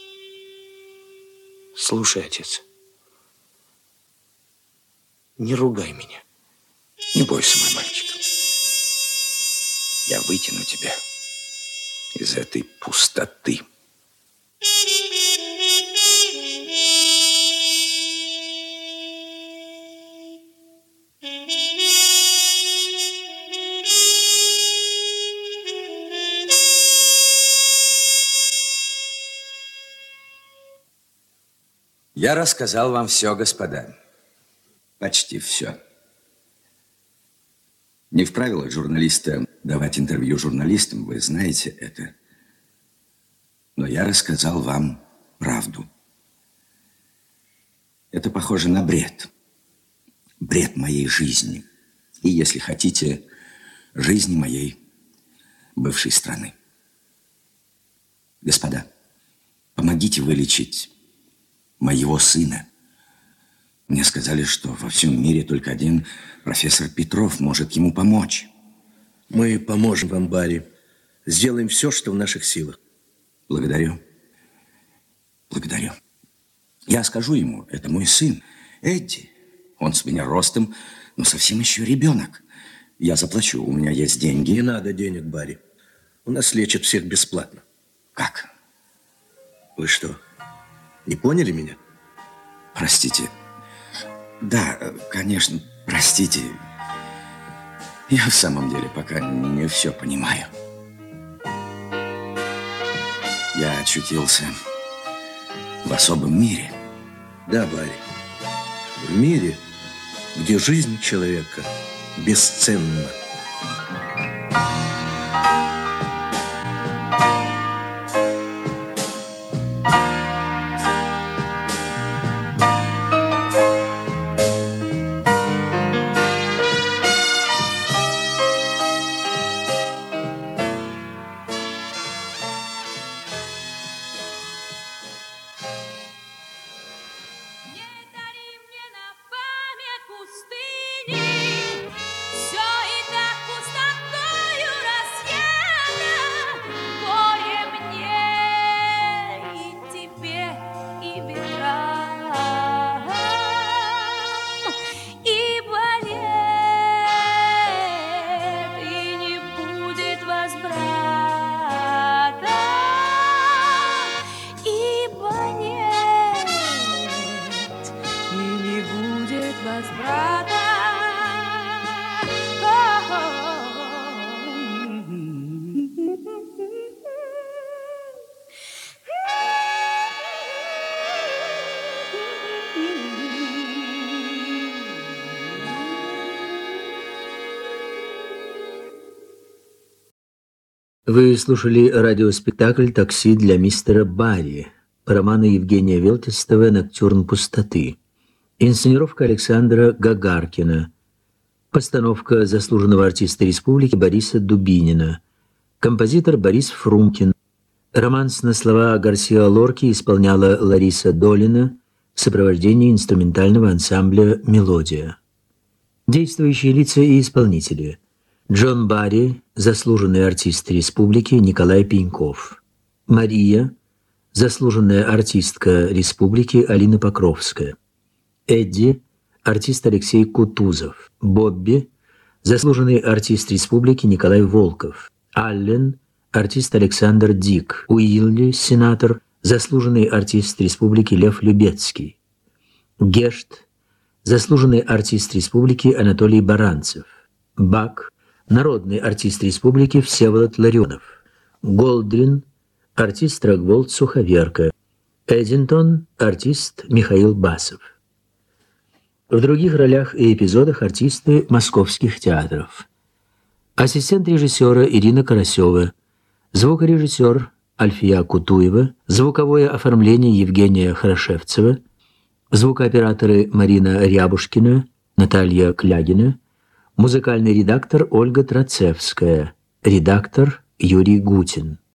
Слушай, отец, не ругай меня. Не бойся, мой мальчик. Я вытяну тебя из этой пустоты. Я рассказал вам все, господа. Почти все. Не в правилах журналиста давать интервью журналистам, вы знаете это. Но я рассказал вам правду. Это похоже на бред. Бред моей жизни. И, если хотите, жизни моей бывшей страны. Господа, помогите вылечить моего сына. Мне сказали, что во всем мире только один профессор Петров может ему помочь. Мы поможем вам, Барри. Сделаем все, что в наших силах. Благодарю. Благодарю. Я скажу ему, это мой сын, Эдди. Он с меня ростом, но совсем еще ребенок. Я заплачу, у меня есть деньги. Не надо денег, Барри. У нас лечат всех бесплатно. Как? Вы что, не поняли меня? Простите. Да, конечно, простите. Я в самом деле пока не все понимаю. Я очутился в особом мире. Да, Барри. В мире, где жизнь человека бесценна. Вы слушали радиоспектакль «Такси для мистера Барри» по роману Евгения Велтистова «Ноктюрн пустоты». Инсценировка Александра Гагаркина. Постановка заслуженного артиста республики Бориса Дубинина. Композитор Борис Фрумкин. Романс на слова Гарсиа Лорки исполняла Лариса Долина в сопровождении инструментального ансамбля «Мелодия». Действующие лица и исполнители. Джон Барри, заслуженный артист республики Николай Пеньков. Мария, заслуженная артистка республики Алина Покровская. Эдди, артист Алексей Кутузов. Бобби, заслуженный артист республики Николай Волков. Аллен, артист Александр Дик. Уилли, сенатор, заслуженный артист республики Лев Любецкий. Гешт, заслуженный артист республики Анатолий Баранцев. Бак, народный артист республики Всеволод Ларионов. Голдрин, артист Рогволд Суховерка. Эдинтон, артист Михаил Басов. В других ролях и эпизодах артисты московских театров. Ассистент режиссера Ирина Карасева. Звукорежиссер Альфия Кутуева. Звуковое оформление Евгения Хорошевцева. Звукооператоры Марина Рябушкина, Наталья Клягина. Музыкальный редактор Ольга Троцевская. Редактор Юрий Гутин.